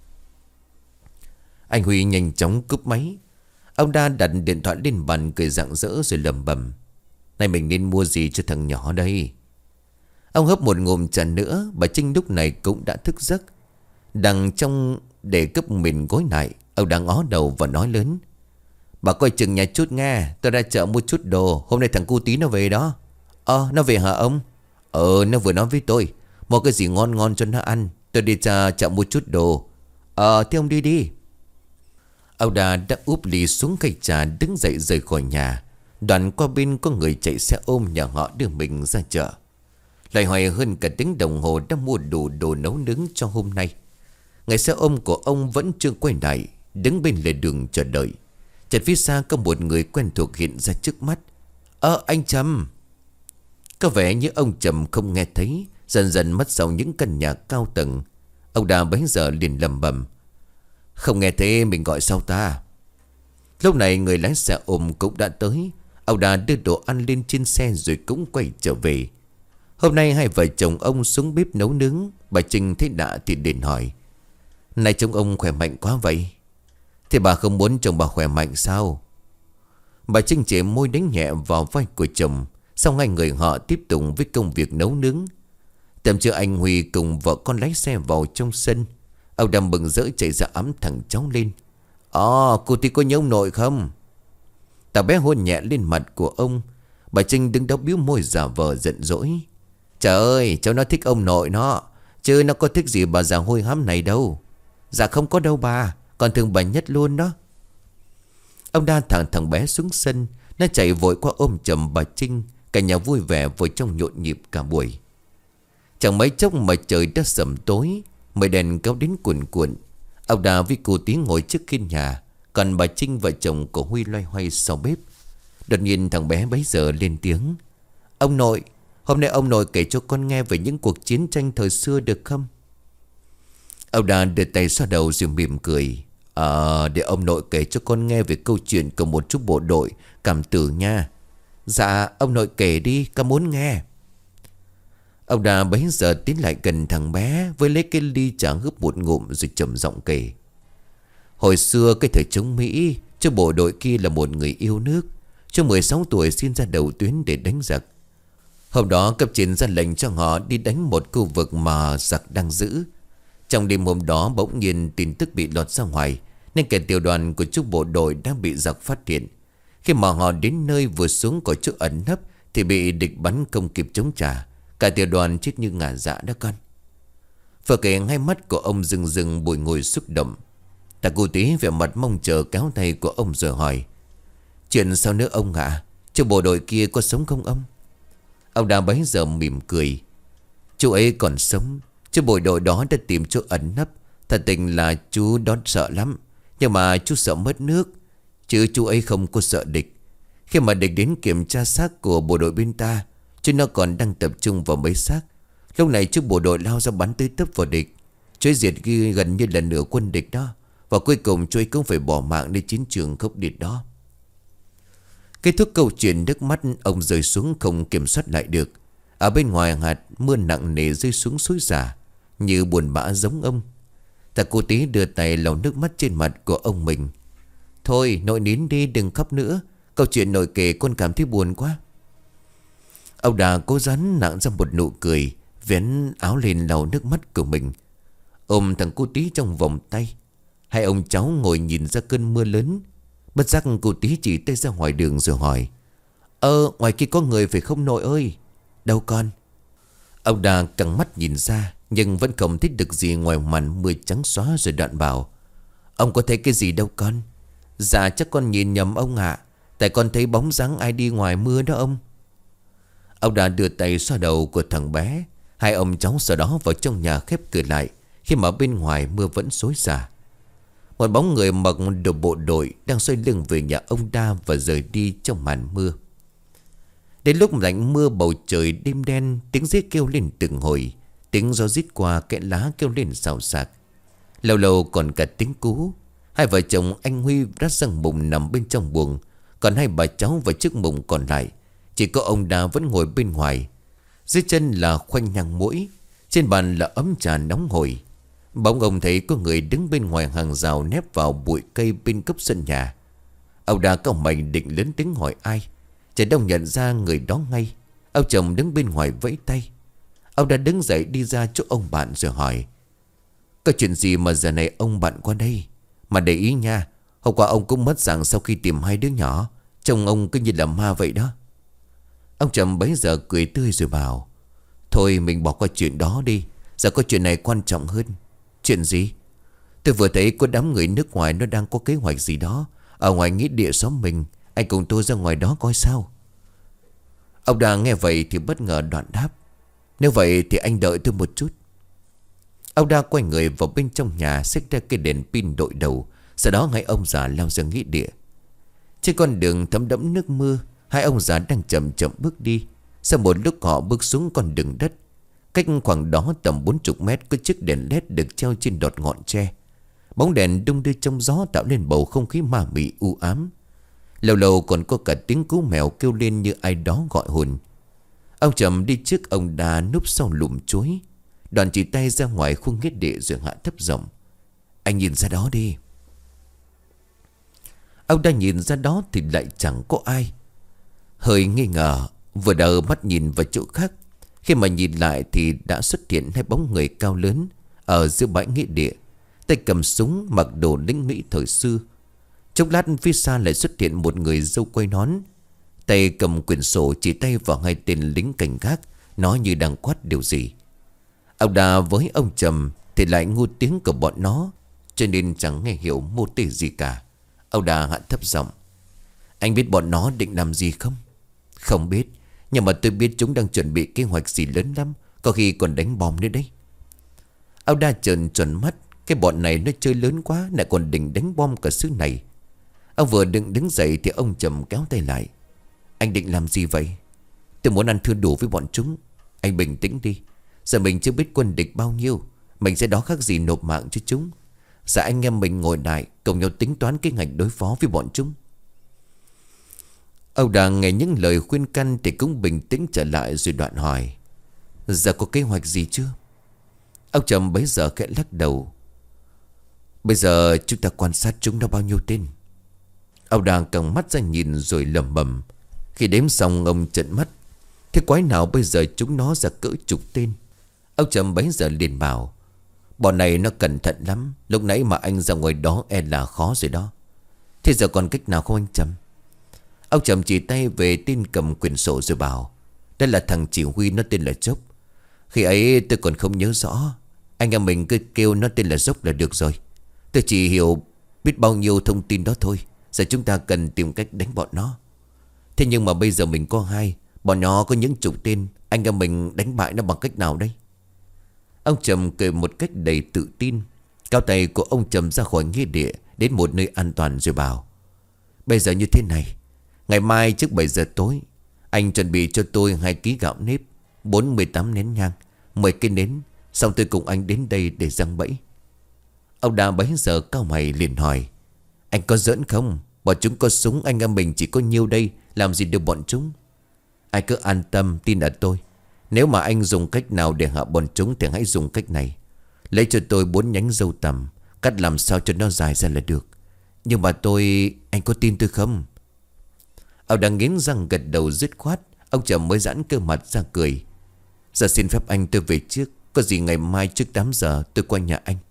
Anh Huy nhanh chóng cúp máy. Ông Đa đặt điện thoại lên bàn cười rạng rỡ rồi lẩm bẩm. Này mình nên mua gì cho thằng nhỏ đây? Ông hấp một ngụm trà nữa. Bà Trinh lúc này cũng đã thức giấc. Đằng trong để cấp mình gối lại, ông đang ngó đầu và nói lớn. Bà coi chừng nhà chút nghe. Tôi ra chợ mua chút đồ. Hôm nay thằng cu tí nó về đó. Ờ nó về hả ông? Ờ nó vừa nói với tôi mua cái gì ngon ngon cho nó ăn. Tôi đi ra chợ mua chút đồ. Ờ thế ông đi đi. Ông Đà đã úp ly xuống khay trà, đứng dậy rời khỏi nhà. Đoạn qua bên có người chạy xe ôm nhà họ đưa mình ra chợ. Lại hoài hơn cả tiếng đồng hồ đã mua đủ đồ nấu nướng cho hôm nay. Ngày xe ôm của ông vẫn chưa quay lại, đứng bên lề đường chờ đợi. Chợt phía xa có một người quen thuộc hiện ra trước mắt. Ơ anh Trầm. Có vẻ như ông Trầm không nghe thấy. Dần dần mất sau những căn nhà cao tầng. Ông Đà bấy giờ liền lầm bầm. Không nghe thấy mình gọi sao ta? Lúc này người lái xe ôm cũng đã tới. Ông Đà đưa đồ ăn lên trên xe rồi cũng quay trở về. Hôm nay hai vợ chồng ông xuống bếp nấu nướng. Bà Trinh thấy lạ thì đến hỏi. Này chồng ông khỏe mạnh quá vậy? Thì bà không muốn chồng bà khỏe mạnh sao? Bà Trinh chỉ môi đánh nhẹ vào vai của chồng. Xong hai người họ tiếp tục với công việc nấu nướng. Tầm trưa anh Huy cùng vợ con lái xe vào trong sân. Ông Đàm bừng rỡ chạy ra ấm thằng cháu lên. Ồ cô thì có nhớ ông nội không? Tao bé hôn nhẹ lên mặt của ông. Bà Trinh đứng đó biếu môi giả vờ giận dỗi. Trời ơi cháu nó thích ông nội nó, chứ nó có thích gì bà già hôi hám này đâu. Dạ không có đâu bà, còn thương bà nhất luôn đó. Ông Đa thẳng thằng bé xuống sân. Nó chạy vội qua ôm chầm bà Trinh. Cả nhà vui vẻ vội trong nhộn nhịp cả buổi. Chẳng mấy chốc mà trời đã sầm tối. Mây đèn kéo đến cuồn cuộn. Ông Đà với cô tí ngồi trước khiên nhà. Còn bà Trinh vợ chồng của Huy loay hoay sau bếp. Đột nhiên thằng bé bấy giờ lên tiếng. Ông nội, Hôm nay ông nội kể cho con nghe về những cuộc chiến tranh thời xưa được không? Ông Đa đưa tay xoa đầu rồi mỉm cười. Ờ để ông nội kể cho con nghe về câu chuyện của một chút bộ đội cảm tử nha. Dạ ông nội kể đi, con muốn nghe. Ông Đa bấy giờ tiến lại gần thằng bé, với lấy cái ly trà húp một ngụm rồi trầm giọng kể. Hồi xưa cái thời chống Mỹ, cho bộ đội kia là một người yêu nước. Cho mười sáu tuổi xin ra đầu tuyến để đánh giặc. Hôm đó cấp trên ra lệnh cho họ đi đánh một khu vực mà giặc đang giữ. Trong đêm hôm đó bỗng nhiên tin tức bị lọt ra ngoài, nên cả tiểu đoàn của chút bộ đội đang bị giặc phát hiện. Khi mà họ đến nơi vừa xuống có chỗ ẩn nấp thì bị địch bắn không kịp chống trả. Cả tiểu đoàn chết như ngả dạ đó con. Vừa kể hai mắt của ông rừng rừng bùi ngồi xúc động. Ta cụ tí vẻ mặt mong chờ kéo tay của ông rồi hỏi. Chuyện sao nữa ông ạ? Chú bộ đội kia có sống không ông? Ông Đa bấy giờ mỉm cười. Chú ấy còn sống. Chú bộ đội đó đã tìm chỗ ẩn nấp. Thật tình là chú đón sợ lắm. Nhưng mà chú sợ mất nước. Chứ chú ấy không có sợ địch. Khi mà địch đến kiểm tra xác của bộ đội bên ta, chú nó còn đang tập trung vào mấy xác. Lúc này chú bộ đội lao ra bắn tới tấp vào địch. Chú ấy diệt ghi gần như là nửa quân địch đó. Và cuối cùng chú ấy cũng phải bỏ mạng đi chiến trường khốc liệt đó. Kết thúc câu chuyện, nước mắt ông rơi xuống không kiểm soát lại được. Ở bên ngoài hạt mưa nặng nề rơi xuống xối xả, như buồn bã giống ông. Ta cô tí đưa tay lau nước mắt trên mặt của ông mình. Thôi nội nín đi, đừng khóc nữa. Câu chuyện nội kể con cảm thấy buồn quá. Ông Đà cố gắng nặng ra một nụ cười, vén áo lên lau nước mắt của mình, ôm thằng cô tí trong vòng tay. Hai ông cháu ngồi nhìn ra cơn mưa lớn. Bất giác cô tí chỉ tay ra ngoài đường rồi hỏi. Ơ ngoài kia có người phải không nội ơi? Đâu con? Ông Đà căng mắt nhìn ra, nhưng vẫn không thích được gì ngoài màn mưa trắng xóa rồi đoạn bảo. Ông có thấy cái gì đâu con? Dạ chắc con nhìn nhầm ông ạ. Tại con thấy bóng dáng ai đi ngoài mưa đó ông. Ông Đà đưa tay xoa đầu của thằng bé. Hai ông cháu sau đó vào trong nhà khép cửa lại, khi mà bên ngoài mưa vẫn xối xả. Một bóng người mặc đồ bộ đội đang xoay lưng về nhà ông Đa và rời đi trong màn mưa. Đến lúc lạnh mưa, bầu trời đêm đen, tiếng rết kêu lên từng hồi, tiếng gió rít qua kẽ lá kêu lên xào xạc. Lâu lâu còn cả tiếng cú. Hai vợ chồng anh Huy rát răng mùng nằm bên trong buồng, còn hai bà cháu và chiếc mùng còn lại chỉ có ông Đa vẫn ngồi bên ngoài. Dưới chân là khoanh nhang mũi, trên bàn là ấm trà nóng hổi. Bỗng ông thấy có người đứng bên ngoài hàng rào nép vào bụi cây bên cấp sân nhà. Ông Đa cau mày định lớn tiếng hỏi ai. Trẻ Đông nhận ra người đó ngay. Ông chồng đứng bên ngoài vẫy tay. Ông đã đứng dậy đi ra chỗ ông bạn rồi hỏi. Có chuyện gì mà giờ này ông bạn qua đây? Mà để ý nha, hôm qua ông cũng mất dạng sau khi tìm hai đứa nhỏ. Trông ông cứ như là ma vậy đó. Ông chồng bấy giờ cười tươi rồi bảo. Thôi mình bỏ qua chuyện đó đi. Giờ có chuyện này quan trọng hơn. Chuyện gì? Tôi vừa thấy có đám người nước ngoài nó đang có kế hoạch gì đó ở ngoài nghĩa địa xóm mình. Anh cùng tôi ra ngoài đó coi sao. Ông Đà nghe vậy thì bất ngờ đoạn đáp. Nếu vậy thì anh đợi tôi một chút. Ông Đa quay người vào bên trong nhà, xách ra cái đèn pin đội đầu. Sau đó hai ông già lao ra nghĩa địa. Trên con đường thấm đẫm nước mưa, hai ông già đang chậm chậm bước đi. Sau một lúc họ bước xuống con đường đất. Cách khoảng đó tầm bốn mươi mét có chiếc đèn led được treo trên đọt ngọn tre. Bóng đèn đung đưa trong gió tạo nên bầu không khí ma mị u ám. Lâu lâu còn có cả tiếng cú mèo kêu lên như ai đó gọi hồn. Ông Trầm đi trước ông Đa núp sau lùm chuối. Đoàn chỉ tay ra ngoài khu nghĩa địa rồi hạ thấp giọng. Anh nhìn ra đó đi. Ông Đa nhìn ra đó thì lại chẳng có ai. Hơi nghi ngờ, vừa đờ mắt nhìn vào chỗ khác. Khi mà nhìn lại thì đã xuất hiện hai bóng người cao lớn ở giữa bãi nghĩa địa, tay cầm súng, mặc đồ lính Mỹ thời xưa. Chốc lát phía xa lại xuất hiện một người râu quay nón, tay cầm quyển sổ chỉ tay vào hai tên lính cảnh gác, nói như đang quát điều gì. Ông Đà với ông Trầm thì lại ngu tiếng của bọn nó, cho nên chẳng nghe hiểu mô tê gì cả. Ông Đà hạ thấp giọng. Anh biết bọn nó định làm gì không? Không biết, nhưng mà tôi biết chúng đang chuẩn bị kế hoạch gì lớn lắm, có khi còn đánh bom nữa đấy. Ông Đa trợn tròn mắt. Cái bọn này nó chơi lớn quá, lại còn định đánh bom cả xứ này. Ông vừa định đứng dậy thì ông Trầm kéo tay lại. Anh định làm gì vậy? Tôi muốn ăn thưa đủ với bọn chúng. Anh bình tĩnh đi. Giờ mình chưa biết quân địch bao nhiêu, mình sẽ đó khác gì nộp mạng cho chúng. Giờ anh em mình ngồi lại cùng nhau tính toán kế hoạch đối phó với bọn chúng. Âu Đà nghe những lời khuyên can thì cũng bình tĩnh trở lại, rồi đoạn hỏi: Giờ có kế hoạch gì chưa? Ông Trầm bấy giờ khẽ lắc đầu: Bây giờ chúng ta quan sát chúng nó bao nhiêu tên. Âu Đà căng mắt ra nhìn rồi lẩm bẩm. Khi đếm xong ông trợn mắt: Thế quái nào bây giờ chúng nó ra cỡ chục tên. Ông Trầm bấy giờ liền bảo: Bọn này nó cẩn thận lắm, lúc nãy mà anh ra ngoài đó e là khó rồi đó. Thế giờ còn cách nào không anh Trầm? Ông Trầm chỉ tay về tên cầm quyển sổ rồi bảo: Đây là thằng chỉ huy, nó tên là Dốc. Khi ấy tôi còn không nhớ rõ, anh em mình cứ kêu nó tên là Dốc là được rồi. Tôi chỉ hiểu biết bao nhiêu thông tin đó thôi. Giờ chúng ta cần tìm cách đánh bọn nó. Thế nhưng mà bây giờ mình có hai, bọn nó có những chục tên, anh em mình đánh bại nó bằng cách nào đây? Ông Trầm cười một cách đầy tự tin. Cao tay của ông Trầm ra khỏi nghĩa địa, đến một nơi an toàn rồi bảo: Bây giờ như thế này, ngày mai trước bảy giờ tối, anh chuẩn bị cho tôi hai ký gạo nếp, bốn mươi tám nén nhang, mười cây nến. Xong tôi cùng anh đến đây để giăng bẫy. Ông Đà bấy giờ cau mày liền hỏi: Anh có giỡn không? Bọn chúng có súng, anh em mình chỉ có nhiêu đây, làm gì được bọn chúng? Anh cứ an tâm tin ở tôi. Nếu mà anh dùng cách nào để hạ bọn chúng thì hãy dùng cách này. Lấy cho tôi bốn nhánh dâu tằm, cắt làm sao cho nó dài ra là được. Nhưng mà tôi... anh có tin tôi không? Ông đang nghiến răng gật đầu dứt khoát. Ông Trầm mới giãn cơ mặt ra cười: Giờ xin phép anh tôi về trước. Có gì ngày mai trước tám giờ tôi qua nhà anh.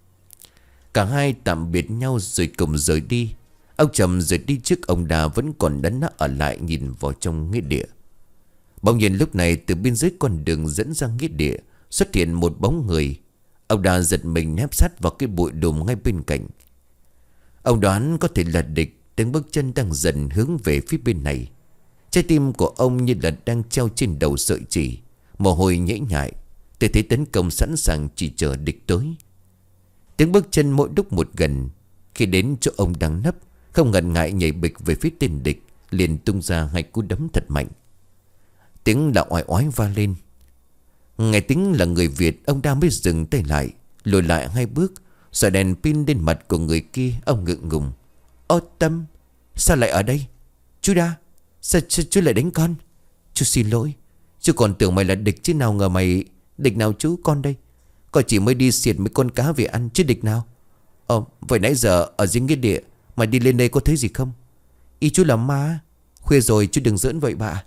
Cả hai tạm biệt nhau rồi cùng rời đi. Ông Trầm rời đi trước, ông Đà vẫn còn đắn đo ở lại nhìn vào trong nghĩa địa. Bỗng nhiên lúc này từ bên dưới con đường dẫn ra nghĩa địa xuất hiện một bóng người. Ông Đà giật mình nép sát vào cái bụi đùm ngay bên cạnh. Ông đoán có thể là địch. Tiếng bước chân đang dần hướng về phía bên này. Trái tim của ông như là đang treo trên đầu sợi chỉ. Mồ hôi nhễ nhại. Tư thế tấn công sẵn sàng chỉ chờ địch tới. Tiếng bước chân mỗi lúc một gần. Khi đến chỗ ông đang nấp, không ngần ngại nhảy bịch về phía tên địch, liền tung ra hai cú đấm thật mạnh. Tiếng là oai oái va lên. Nghe tiếng là người Việt, ông Đa mới dừng tay lại, lùi lại hai bước, rồi đèn pin lên mặt của người kia. Ông ngượng ngùng: Ô Tâm, sao lại ở đây? Chú Đa, sao chú, chú lại đánh con? Chú xin lỗi, chú còn tưởng mày là địch chứ nào ngờ mày... Địch nào chú? Con đây, con chỉ mới đi xiệt mấy con cá về ăn chứ địch nào. Ồ, vậy nãy giờ ở dưới nghĩa địa mày đi lên đây có thấy gì không? Ý chú là ma. Khuya rồi chú đừng giỡn vậy bà.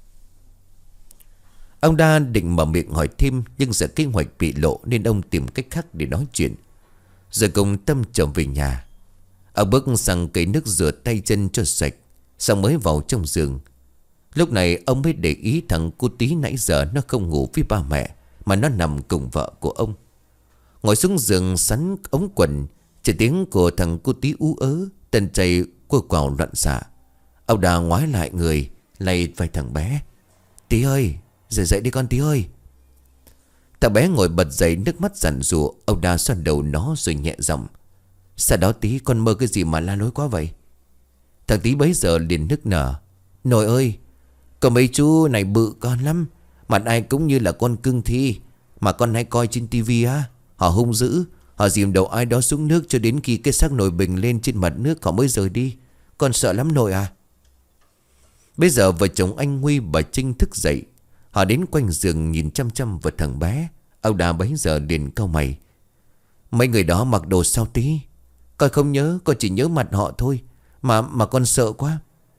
Ông Đa định mở miệng hỏi thêm, nhưng sợ kế hoạch bị lộ nên ông tìm cách khác để nói chuyện. Rồi cùng Tâm trở về nhà. Ông bước sang cây nước rửa tay chân cho sạch, xong mới vào trong giường. Lúc này ông mới để ý thằng cu Tí nãy giờ nó không ngủ với ba mẹ, mà nó nằm cùng vợ của ông. Ngồi xuống giường sắn ống quần, chỉ tiếng của thằng cu Tí ú ớ, tên chày cô quào loạn xạ. Ông Đà ngoái lại người, lay vai thằng bé: Tí ơi, dậy dậy đi con Tí ơi. Thằng bé ngồi bật dậy, nước mắt giàn rụa. Ông Đà xoa đầu nó rồi nhẹ giọng: Sao đó Tí, con mơ cái gì mà la lối quá vậy? Thằng Tí bấy giờ liền nức nở: Nội ơi, có mấy chú này bự con lắm, mặt ai cũng như là con cưng thi. Mà con hay coi trên tivi á, họ hung dữ, họ dìm đầu ai đó xuống nước cho đến khi cái xác nồi bình lên trên mặt nước họ mới rời đi. Con sợ lắm nội à. Bây giờ vợ chồng anh Huy bà Trinh thức dậy. Họ đến quanh giường nhìn chăm chăm vào thằng bé. Ông Đà bấy giờ liền cau mày: Mấy người đó mặc đồ sao Tí? Con không nhớ, con chỉ nhớ mặt họ thôi. Mà mà con sợ quá.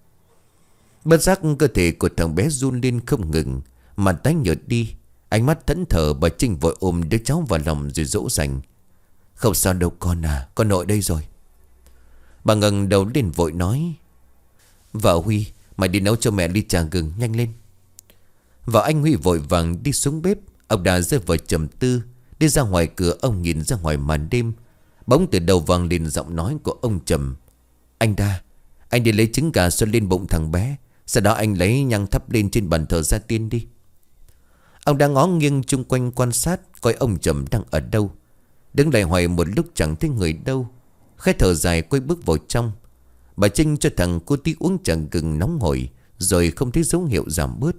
Bất giác cơ thể của thằng bé run lên không ngừng, mặt tái nhợt đi. Ánh mắt thẫn thờ, bà Trinh vội ôm đứa cháu vào lòng rồi dỗ dành: Không sao đâu con à, con nội đây rồi. Bà ngẩng đầu lên vội nói: Vợ Huy, mày đi nấu cho mẹ ly trà gừng nhanh lên. Vợ anh Huy vội vàng đi xuống bếp. Ông Đà rơi vào trầm tư. Đi ra ngoài cửa, ông nhìn ra ngoài màn đêm. Bỗng từ đầu vang lên giọng nói của ông Trầm: Anh Đa, anh đi lấy trứng gà xoa lên bụng thằng bé, sau đó anh lấy nhang thắp lên trên bàn thờ gia tiên đi. Ông đang ngó nghiêng chung quanh quan sát coi ông Trầm đang ở đâu. Đứng lại hoài một lúc chẳng thấy người đâu. Khẽ thở dài quay bước vào trong. Bà Trinh cho thằng cô Tí uống trà gừng nóng hổi, rồi không thấy dấu hiệu giảm bớt.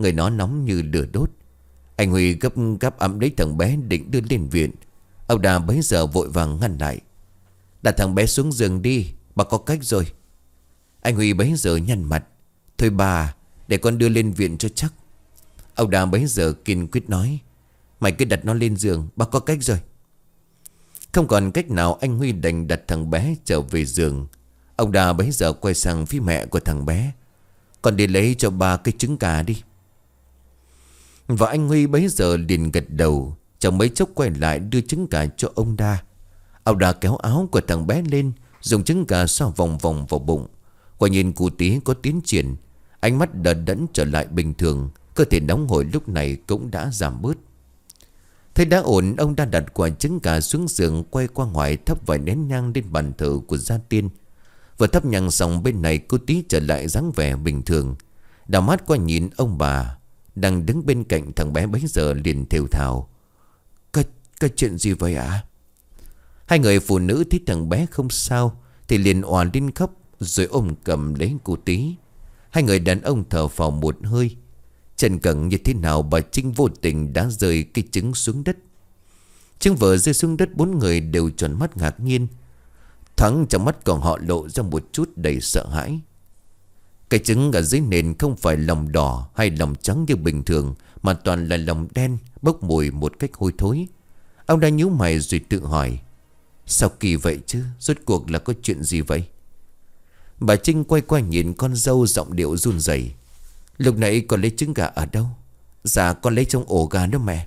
Người nó nóng như lửa đốt. Anh Huy gấp gáp ẵm lấy thằng bé định đưa lên viện. Ông Đa bấy giờ vội vàng ngăn lại. Đặt thằng bé xuống giường đi, bà có cách rồi. Anh Huy bấy giờ nhăn mặt. Thôi bà, để con đưa lên viện cho chắc. Ông Đa bấy giờ kiên quyết nói. Mày cứ đặt nó lên giường, bà có cách rồi. Không còn cách nào, anh Huy đành đặt thằng bé trở về giường. Ông Đa bấy giờ quay sang phía mẹ của thằng bé. Con đi lấy cho bà cái trứng gà đi. Và anh Huy bấy giờ liền gật đầu. Chẳng mấy chốc quay lại đưa trứng gà cho ông Đa. Ông Đa kéo áo của thằng bé lên, dùng trứng gà xoa vòng vòng vào bụng. Quả nhìn cụ Tí có tiến triển. Ánh mắt đờ đẫn trở lại bình thường. Cơ thể nóng hổi lúc này cũng đã giảm bớt. Thấy đã ổn, ông Đa đặt quả trứng gà xuống giường, quay qua ngoài thắp vài nén nhang lên bàn thờ của gia tiên. Vừa thắp nhang xong, bên này cô Tí trở lại dáng vẻ bình thường. Đảo mắt qua nhìn ông bà đang đứng bên cạnh thằng bé bấy giờ liền thều thào. Cái, cái chuyện gì vậy ạ? À? Hai người phụ nữ thấy thằng bé không sao thì liền òa lên khóc, rồi ôm cầm lấy cô Tí. Hai người đàn ông thở phào một hơi. Trần cẩn như thế nào bà Trinh vô tình đã rơi cái trứng xuống đất. Trứng vỡ rơi xuống đất, bốn người đều tròn mắt ngạc nhiên. Thoáng trong mắt còn họ lộ ra một chút đầy sợ hãi. Cái trứng ở dưới nền không phải lòng đỏ hay lòng trắng như bình thường, mà toàn là lòng đen, bốc mùi một cách hôi thối. Ông đã nhíu mày rồi tự hỏi. Sao kỳ vậy chứ? Rốt cuộc là có chuyện gì vậy? Bà Trinh quay qua nhìn con dâu, giọng điệu run rẩy. Lúc nãy con lấy trứng gà ở đâu? Dạ con lấy trong ổ gà đó mẹ.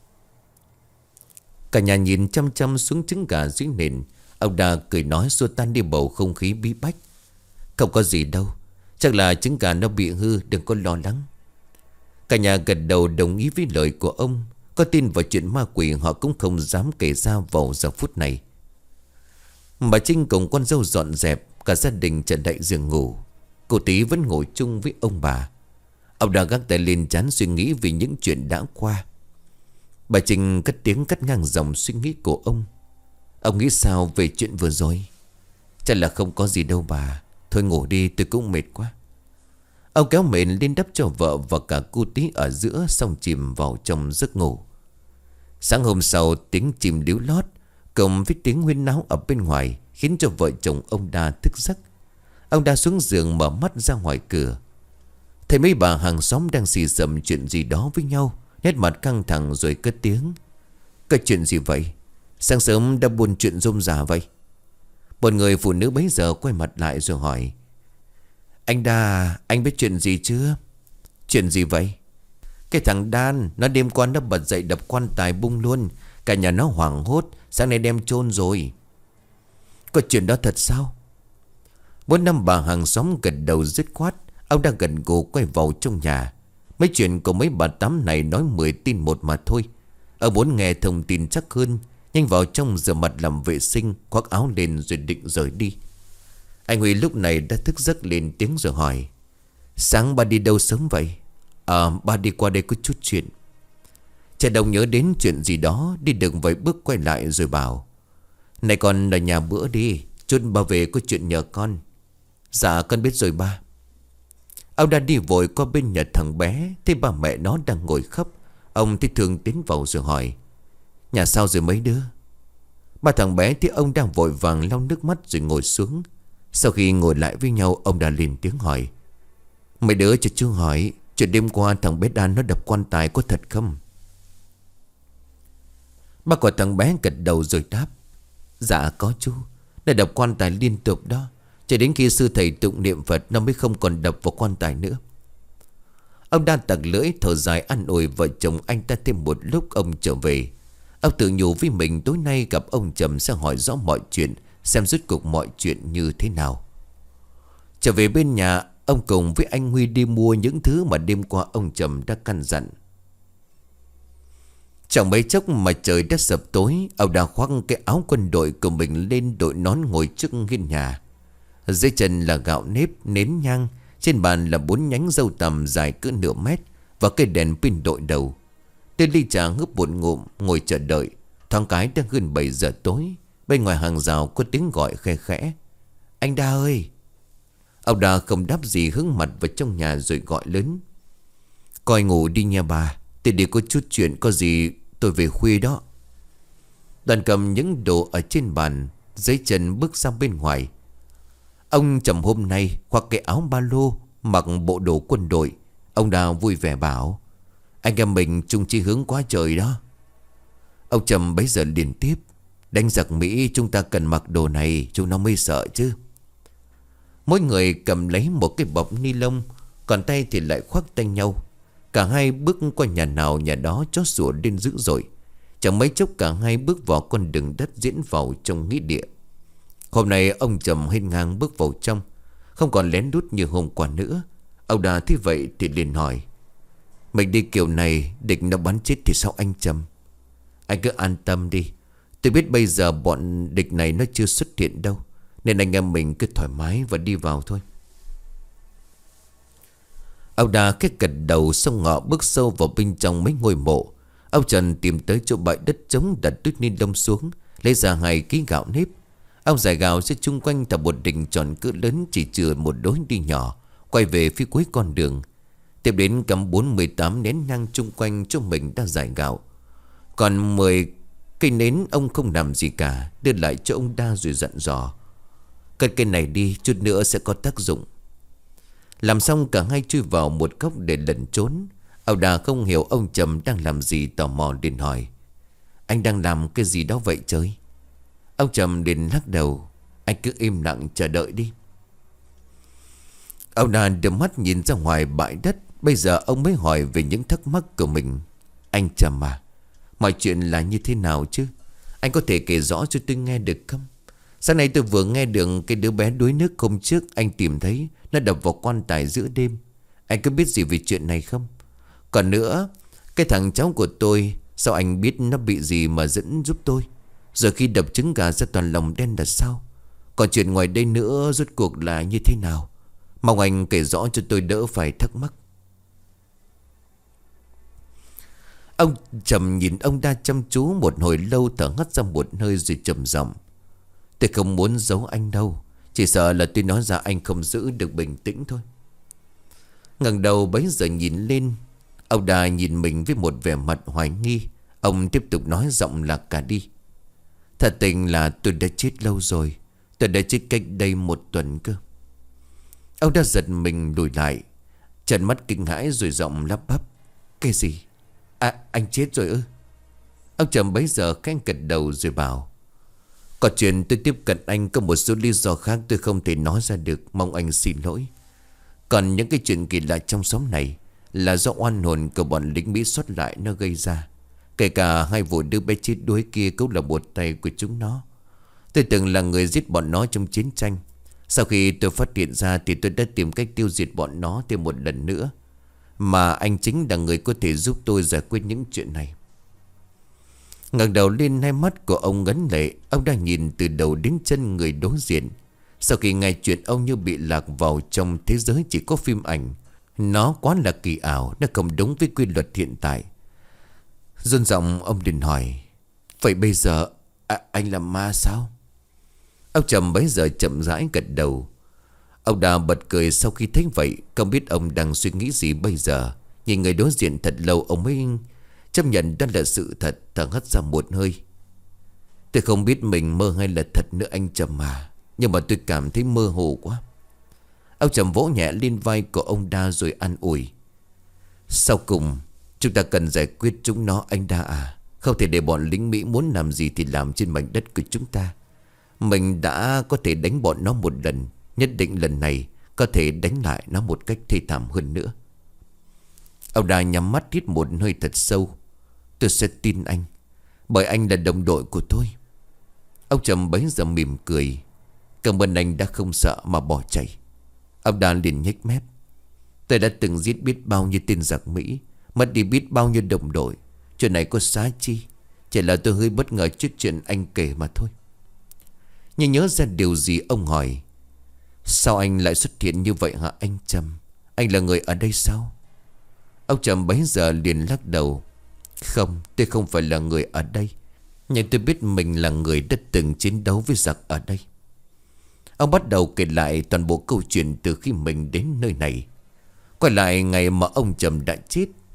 Cả nhà nhìn chăm chăm xuống trứng gà dưới nền. Ông Đa cười nói xua tan đi bầu không khí bí bách. Không có gì đâu, chắc là trứng gà nó bị hư, đừng có lo lắng. Cả nhà gật đầu đồng ý với lời của ông. Có tin vào chuyện ma quỷ họ cũng không dám kể ra vào giờ phút này. Bà Trinh cùng con dâu dọn dẹp, cả gia đình trở lại giường ngủ. Cô Tí vẫn ngồi chung với ông bà. Ông Đa gác tay lên trán suy nghĩ vì những chuyện đã qua. Bà Trinh cất tiếng cắt ngang dòng suy nghĩ của ông. Ông nghĩ sao về chuyện vừa rồi? Chắc là không có gì đâu bà. Thôi ngủ đi, tôi cũng mệt quá. Ông kéo mền lên đắp cho vợ và cả cô Tí ở giữa, xong chìm vào trong giấc ngủ. Sáng hôm sau, tiếng chim líu lót cộng với tiếng huyên náo ở bên ngoài khiến cho vợ chồng ông Đa thức giấc. Ông Đa xuống giường mở mắt ra ngoài cửa. Thấy mấy bà hàng xóm đang xì xầm chuyện gì đó với nhau, nét mặt căng thẳng rồi cất tiếng. Cái chuyện gì vậy? Sáng sớm đã buồn chuyện rôm rả vậy? Một người phụ nữ bấy giờ quay mặt lại rồi hỏi. Anh Đa, anh biết chuyện gì chưa? Chuyện gì vậy? Cái thằng Đan, nó đêm qua nó bật dậy đập quan tài bung luôn. Cả nhà nó hoảng hốt, sáng nay đem chôn rồi. Có chuyện đó thật sao? Bốn năm bà hàng xóm gật đầu dứt khoát. Ông đang gần gù quay vào trong nhà. Mấy chuyện của mấy bà tám này nói mười tin một mà thôi. Ông muốn nghe thông tin chắc hơn, nhanh vào trong rửa mặt làm vệ sinh, khoác áo lên rồi định rời đi. Anh Huy lúc này đã thức giấc lên tiếng rồi hỏi. Sáng ba đi đâu sớm vậy? À, ba đi qua đây có chút chuyện. Trẻ Đồng nhớ đến chuyện gì đó, đi được vài bước quay lại rồi bảo. Này con ở nhà bữa đi, chút ba về có chuyện nhờ con. Dạ con biết rồi ba. Ông đã đi vội qua bên nhà thằng bé, thấy bà mẹ nó đang ngồi khóc. Ông thì thường tiến vào rồi hỏi. Nhà sao rồi mấy đứa? Ba thằng bé thấy ông đang vội vàng lau nước mắt rồi ngồi xuống. Sau khi ngồi lại với nhau, ông đã lên tiếng hỏi. Mấy đứa cho chú hỏi, chuyện đêm qua thằng bé Đan nó đập quan tài có thật không? Ba của thằng bé gật đầu rồi đáp. Dạ có chú, nó đập quan tài liên tục đó. Cho đến khi sư thầy tụng niệm Phật nó mới không còn đập vào quan tài nữa. Ông Đan tặc lưỡi thở dài an ủi vợ chồng anh ta. Thêm một lúc ông trở về, ông tự nhủ với mình tối nay gặp ông Trầm sẽ hỏi rõ mọi chuyện, xem rốt cuộc mọi chuyện như thế nào. Trở về bên nhà, ông cùng với anh Huy đi mua những thứ mà đêm qua ông Trầm đã căn dặn. Chẳng mấy chốc mà trời đã sập tối, ông đã khoác cái áo quân đội của mình lên, đội nón ngồi trước hiên nhà. Dưới chân là gạo nếp, nến nhang. Trên bàn là bốn nhánh dâu tằm dài cỡ nửa mét và cây đèn pin đội đầu. Tên ly trà húp một ngụm, ngồi chờ đợi. Thoáng cái đã gần bảy giờ tối. Bên ngoài hàng rào có tiếng gọi khe khẽ. Anh Đa ơi! Ông Đa không đáp gì, hướng mặt vào trong nhà rồi gọi lớn. Coi ngủ đi nha bà. Tôi đi có chút chuyện, có gì tôi về khuya đó. Đoàn cầm những đồ ở trên bàn, giấy chân bước ra bên ngoài. Ông Trầm hôm nay khoác cái áo ba lô, mặc bộ đồ quân đội. Ông Đa vui vẻ bảo: anh em mình chung chí hướng quá trời đó. Ông Trầm bấy giờ liền tiếp: đánh giặc Mỹ chúng ta cần mặc đồ này, chúng nó mới sợ chứ. Mỗi người cầm lấy một cái bọc ni lông, còn tay thì lại khoác tay nhau. Cả hai bước qua nhà nào nhà đó chó sủa lên dữ dội. Chẳng mấy chốc cả hai bước vào con đường đất diễn vào trong nghĩa địa. Hôm nay ông Trầm hên ngang bước vào trong, không còn lén lút như hôm qua nữa. Ông Đà thấy vậy thì liền hỏi: mình đi kiểu này địch nó bắn chết thì sao anh Trầm? Anh cứ an tâm đi. Tôi biết bây giờ bọn địch này nó chưa xuất hiện đâu, nên anh em mình cứ thoải mái và đi vào thôi. Ông Đà cái gật đầu, xong ngọ bước sâu vào bên trong mấy ngôi mộ. Ông Trần tìm tới chỗ bãi đất trống, đặt túi ni lông xuống, lấy ra hai ký gạo nếp. Ông giải gạo sẽ chung quanh tập một đỉnh tròn cỡ lớn, chỉ chừa một đống đi nhỏ, quay về phía cuối con đường. Tiếp đến cắm bốn mươi tám nén nhang chung quanh cho mình đã giải gạo. Còn mười cây nến ông không làm gì cả, đưa lại cho ông Đa rồi dặn dò: cất cây này đi, chút nữa sẽ có tác dụng. Làm xong cả hai chui vào một góc để lẩn trốn. Ông Đà không hiểu ông Trầm đang làm gì, tò mò liền hỏi: anh đang làm cái gì đó vậy trời? Ông Trầm liền lắc đầu: anh cứ im lặng chờ đợi đi. Ông Đà đưa mắt nhìn ra ngoài bãi đất. Bây giờ ông mới hỏi về những thắc mắc của mình: anh Trầm à, mọi chuyện là như thế nào chứ? Anh có thể kể rõ cho tôi nghe được không? Sáng nay tôi vừa nghe được cái đứa bé đuối nước hôm trước anh tìm thấy, nó đập vào quan tài giữa đêm. Anh có biết gì về chuyện này không? Còn nữa, cái thằng cháu của tôi, sao anh biết nó bị gì mà dẫn giúp tôi? Giờ khi đập trứng gà ra toàn lòng đen là sao? Còn chuyện ngoài đây nữa rốt cuộc là như thế nào? Mong anh kể rõ cho tôi đỡ phải thắc mắc. Ông Trầm nhìn ông Đa chăm chú một hồi lâu, thở hắt ra một hơi rồi trầm giọng: tôi không muốn giấu anh đâu, chỉ sợ là tôi nói ra anh không giữ được bình tĩnh thôi. Ngẩng đầu bấy giờ nhìn lên, ông Đà nhìn mình với một vẻ mặt hoài nghi. Ông tiếp tục nói giọng lạc cả đi: thật tình là tôi đã chết lâu rồi. Tôi đã chết cách đây một tuần cơ. Ông đã giật mình lùi lại, trợn mắt kinh hãi rồi giọng lắp bắp: cái gì? À, anh chết rồi ư? Ông Trầm bấy giờ khẽ gật đầu rồi bảo: có chuyện tôi tiếp cận anh có một số lý do khác tôi không thể nói ra được, mong anh xin lỗi. Còn những cái chuyện kỳ lạ trong xóm này là do oan hồn của bọn lính Mỹ xuất lại nó gây ra. Kể cả hai vụ đứa bé chết đuối kia cũng là một tay của chúng nó. Tôi từng là người giết bọn nó trong chiến tranh. Sau khi tôi phát hiện ra thì tôi đã tìm cách tiêu diệt bọn nó thêm một lần nữa. Mà anh chính là người có thể giúp tôi giải quyết những chuyện này. Ngẩng đầu lên, hai mắt của ông ngấn lệ. Ông đang nhìn từ đầu đến chân người đối diện. Sau khi nghe chuyện, ông như bị lạc vào trong thế giới chỉ có phim ảnh. Nó quá là kỳ ảo, nó không đúng với quy luật hiện tại. Run giọng ông liền hỏi: vậy bây giờ à, anh là ma sao? Ông Trầm bấy giờ chậm rãi gật đầu. Ông Đà bật cười sau khi thấy vậy. Không biết ông đang suy nghĩ gì bây giờ. Nhìn người đối diện thật lâu, ông mới chấp nhận đó là sự thật, thở hắt ra một hơi. Tôi không biết mình mơ hay là thật nữa anh Trầm à, nhưng mà tôi cảm thấy mơ hồ quá. Ông Trầm vỗ nhẹ lên vai của ông Đa rồi an ủi: sau cùng chúng ta cần giải quyết chúng nó anh Đa à. Không thể để bọn lính Mỹ muốn làm gì thì làm trên mảnh đất của chúng ta. Mình đã có thể đánh bọn nó một lần, nhất định lần này có thể đánh lại nó một cách thê thảm hơn nữa. Ông Đa nhắm mắt hít một hơi thật sâu. Tôi sẽ tin anh, bởi anh là đồng đội của tôi. Ông Trầm bấy giờ mỉm cười: cảm ơn anh đã không sợ mà bỏ chạy. Ông Đa liền nhếch mép: tôi đã từng giết biết bao nhiêu tên giặc Mỹ, mất đi biết bao nhiêu đồng đội. Chuyện này có xá chi, chỉ là tôi hơi bất ngờ trước chuyện anh kể mà thôi. Nhưng nhớ ra điều gì, ông hỏi: sao anh lại xuất hiện như vậy hả anh Trầm? Anh là người ở đây sao? Ông Trầm bấy giờ liền lắc đầu: không, tôi không phải là người ở đây, nhưng tôi biết mình là người đã từng chiến đấu với giặc ở đây. Ông bắt đầu kể lại toàn bộ câu chuyện từ khi mình đến nơi này. Quay lại ngày mà ông Trầm đã chết.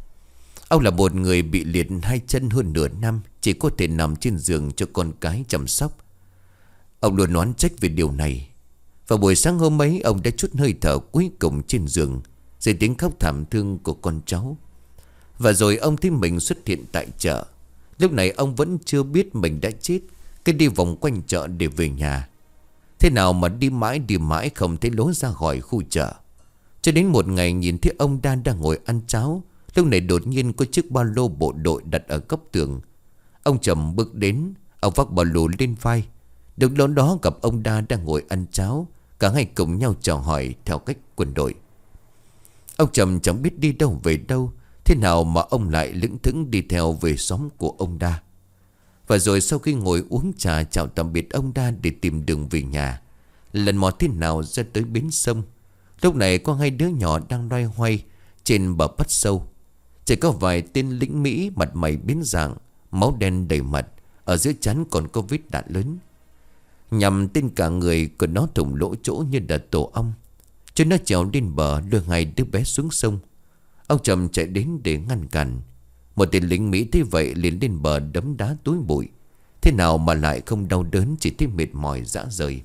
Ông là một người bị liệt hai chân hơn nửa năm, chỉ có thể nằm trên giường cho con cái chăm sóc. Ông luôn oán trách về điều này. Vào buổi sáng hôm ấy, ông đã chút hơi thở cuối cùng trên giường dưới tiếng khóc thảm thương của con cháu. Và rồi ông thấy mình xuất hiện tại chợ. Lúc này ông vẫn chưa biết mình đã chết. Cứ đi vòng quanh chợ để về nhà. Thế nào mà đi mãi đi mãi không thấy lối ra khỏi khu chợ. Cho đến một ngày nhìn thấy ông Đan đang ngồi ăn cháo. Lúc này đột nhiên có chiếc ba lô bộ đội đặt ở góc tường. Ông Trầm bước đến. Ông vác ba lô lên vai. Được lúc đó gặp ông Đa đang ngồi ăn cháo. Cả hai cùng nhau chào hỏi theo cách quân đội. Ông Trầm chẳng biết đi đâu về đâu. Thế nào mà ông lại lững thững đi theo về xóm của ông Đa. Và rồi sau khi ngồi uống trà chào tạm biệt ông Đa để tìm đường về nhà, lần mò thế nào ra tới bến sông. Lúc này có hai đứa nhỏ đang loay hoay trên bờ bắt sâu. Chỉ có vài tên lính Mỹ mặt mày biến dạng, máu đen đầy mặt. Ở dưới trán còn có vết đạn lớn. Nhằm tên cả người của nó thủng lỗ chỗ như là tổ ong. Cho nó trèo lên bờ đưa hai đứa bé xuống sông. Ông Trầm chạy đến để ngăn cản. Một tên lính Mỹ thấy vậy liền lên bờ đấm đá túi bụi. Thế nào mà lại không đau đớn, chỉ thấy mệt mỏi rã rời.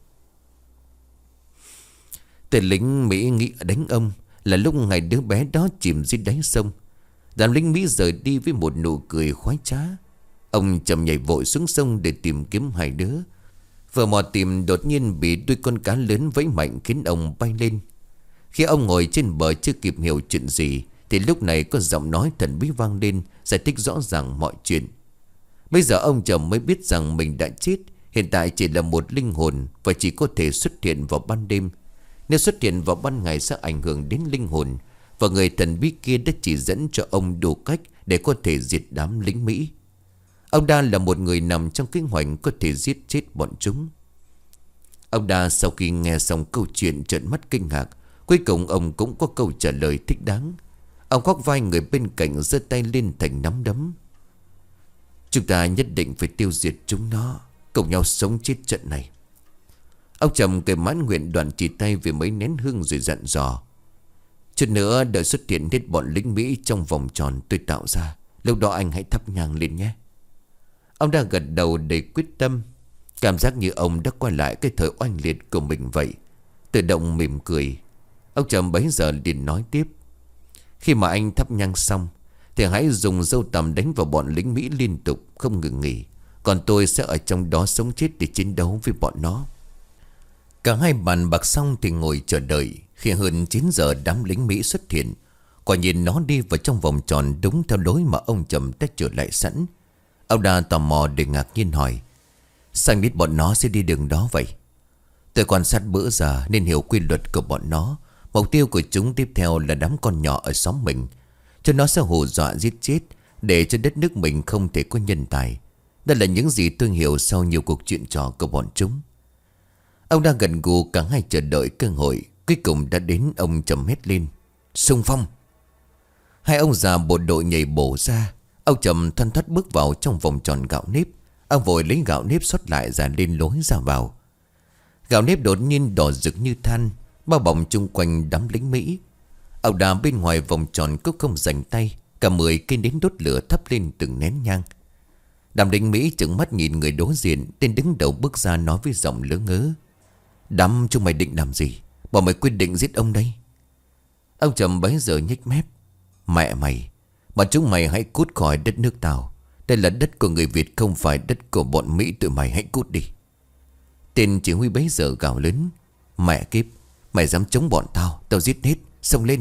Tên lính Mỹ nghĩ đánh ông là lúc ngày đứa bé đó chìm dưới đáy sông. Đàn lính Mỹ rời đi với một nụ cười khoái trá. Ông Trầm nhảy vội xuống sông để tìm kiếm hai đứa. Vừa mò tìm đột nhiên bị đuôi con cá lớn vẫy mạnh khiến ông bay lên. Khi ông ngồi trên bờ chưa kịp hiểu chuyện gì thì lúc này có giọng nói thần bí vang lên, giải thích rõ ràng mọi chuyện. Bây giờ ông Trầm mới biết rằng mình đã chết. Hiện tại chỉ là một linh hồn và chỉ có thể xuất hiện vào ban đêm. Nếu xuất hiện vào ban ngày sẽ ảnh hưởng đến linh hồn. Và người thần bí kia đã chỉ dẫn cho ông đủ cách để có thể diệt đám lính Mỹ. Ông Đa là một người nằm trong kế hoạch có thể giết chết bọn chúng. Ông Đa sau khi nghe xong câu chuyện trợn mắt kinh ngạc. Cuối cùng ông cũng có câu trả lời thích đáng. Ông khoác vai người bên cạnh, giơ tay lên thành nắm đấm. Chúng ta nhất định phải tiêu diệt chúng nó, cùng nhau sống chết trận này. Ông Trầm cười mãn nguyện, đoạn chỉ tay về mấy nén hương rồi dặn dò. Chút nữa đợi xuất hiện hết bọn lính Mỹ trong vòng tròn tôi tạo ra, lúc đó anh hãy thắp nhang lên nhé. Ông đã gật đầu đầy quyết tâm. Cảm giác như ông đã quay lại cái thời oanh liệt của mình vậy. Tự động mỉm cười. Ông Trầm bấy giờ liền nói tiếp. Khi mà anh thắp nhang xong thì hãy dùng dâu tằm đánh vào bọn lính Mỹ liên tục, không ngừng nghỉ. Còn tôi sẽ ở trong đó sống chết để chiến đấu với bọn nó. Cả hai bàn bạc xong thì ngồi chờ đợi. Khi hơn chín giờ đám lính Mỹ xuất hiện. Quả nhìn nó đi vào trong vòng tròn đúng theo lối mà ông Trầm đã trở lại sẵn. Ông Đa tò mò để ngạc nhiên hỏi. Sao anh biết bọn nó sẽ đi đường đó vậy? Tôi quan sát bữa giờ nên hiểu quy luật của bọn nó. Mục tiêu của chúng tiếp theo là đám con nhỏ ở xóm mình. Cho nó sẽ hù dọa giết chết, để cho đất nước mình không thể có nhân tài. Đây là những gì tôi hiểu sau nhiều cuộc chuyện trò của bọn chúng. Ông đang gần gù, cả hai chờ đợi cơ hội. Cuối cùng đã đến. Ông Trầm hét lên. Xung phong! Hai ông già bộ đội nhảy bổ ra. Ông Trầm thoăn thoắt bước vào trong vòng tròn gạo nếp. Ông vội lấy gạo nếp sót lại ra lên lối ra vào. Gạo nếp đột nhiên đỏ rực như than, bao bọc chung quanh đám lính Mỹ. Ông Đà bên ngoài vòng tròn cũng không rảnh tay. Cả mười cây nến đốt lửa thắp lên từng nén nhang. Đám lính Mỹ trừng mắt nhìn người đối diện. Tên đứng đầu bước ra nói với giọng lỡ ngớ. Đám chúng mày định làm gì? Bọn mày quyết định giết ông đây. Ông Trầm bấy giờ nhếch mép. Mẹ mày, bọn chúng mày hãy cút khỏi đất nước tao. Đây là đất của người Việt, không phải đất của bọn Mỹ. Tụi mày hãy cút đi. Tên chỉ huy bấy giờ gào lớn. Mẹ kiếp, mày dám chống bọn tao, tao giết hết. Xông lên.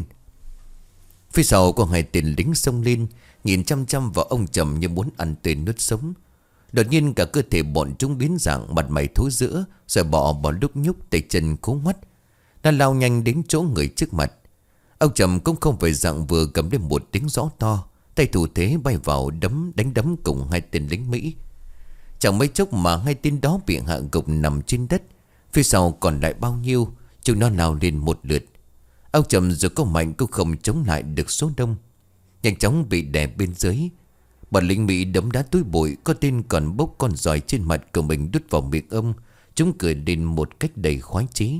Phía sau có hai tên lính xông lên, nhìn chăm chăm vào ông Trầm như muốn ăn tên nuốt sống. Đột nhiên cả cơ thể bọn chúng biến dạng, mặt mày thối rữa, rồi bò bỏ lúc nhúc, tay chân cố mắt. Nó lao nhanh đến chỗ người trước mặt. Ông Trầm cũng không phải dạng vừa cầm lên một tiếng gió to, tay thủ thế bay vào đấm đánh đấm cùng hai tên lính Mỹ. Chẳng mấy chốc mà hai tên đó bị hạ gục nằm trên đất. Phía sau còn lại bao nhiêu, chúng nó lao lên một lượt. Ông Trầm dù có mạnh cũng không chống lại được số đông, nhanh chóng bị đè bên dưới. Bọn lính Mỹ đấm đá túi bụi. Có tên còn bốc con giòi trên mặt của mình đút vào miệng ông. Chúng cười lên một cách đầy khoái chí.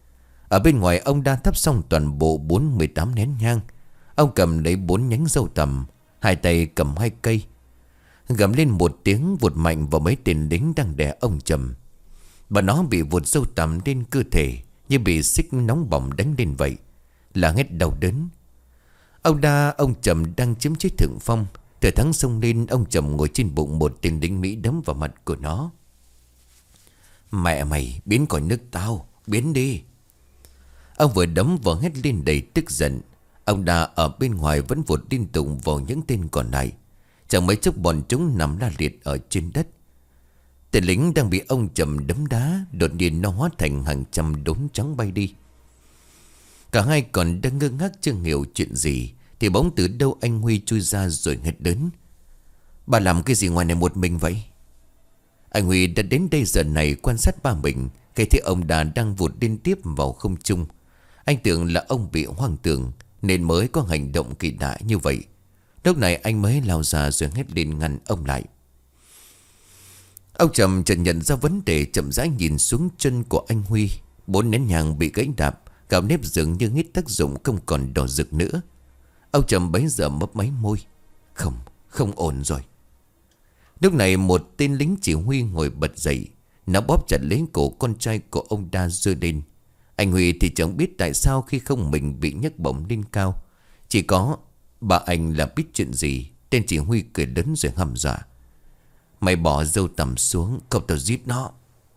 Ở bên ngoài ông đã thắp xong toàn bộ bốn mươi tám nén nhang. Ông cầm lấy bốn nhánh dâu tằm. hai tay cầm hai cây, gầm lên một tiếng vụt mạnh vào mấy tên lính đang đè ông Trầm. Bà nó bị vụt sâu tằm lên cơ thể, như bị xích nóng bỏng đánh lên vậy, là hét đau đớn. Ông Đa, ông Trầm đang chiếm chế thượng phong. Thừa thắng xông lên, ông Trầm ngồi trên bụng một tên lính Mỹ đấm vào mặt của nó. Mẹ mày, biến khỏi nước tao, biến đi. Ông vừa đấm vừa hét lên đầy tức giận. Ông Đa ở bên ngoài vẫn vụt liên tục vào những tên còn lại. Chẳng mấy chốc bọn chúng nằm la liệt ở trên đất. Tên lính đang bị ông Trầm đấm đá, đột nhiên nó hóa thành hàng trăm đốm trắng bay đi. Cả hai còn đang ngơ ngác chưa hiểu chuyện gì, thì bỗng từ đâu anh Huy chui ra rồi hét lớn. Bà làm cái gì ngoài này một mình vậy? Anh Huy đã đến đây giờ này quan sát ba mình, khi thấy ông Đà đang vụt liên tiếp vào không trung. Anh tưởng là ông bị hoang tưởng nên mới có hành động kỳ lạ như vậy. Lúc này anh mới lao ra rồi hét lên ngăn ông lại. Ông Trầm chợt nhận ra vấn đề, chậm rãi nhìn xuống chân của anh Huy. Bốn nén nhang bị gãy đạp, gạo nếp dường như hết tác dụng, không còn đỏ rực nữa. Ông Trầm bấy giờ mấp máy môi. Không, không ổn rồi. Lúc này một tên lính chỉ huy ngồi bật dậy. Nó bóp chặt lấy cổ con trai của ông Đa giơ lên. Anh Huy thì chẳng biết tại sao khi không mình bị nhấc bổng lên cao. Chỉ có bà anh là biết chuyện gì. Tên chỉ huy cười lớn rồi hăm dọa. Mày bỏ dâu tằm xuống, không tao giết nó.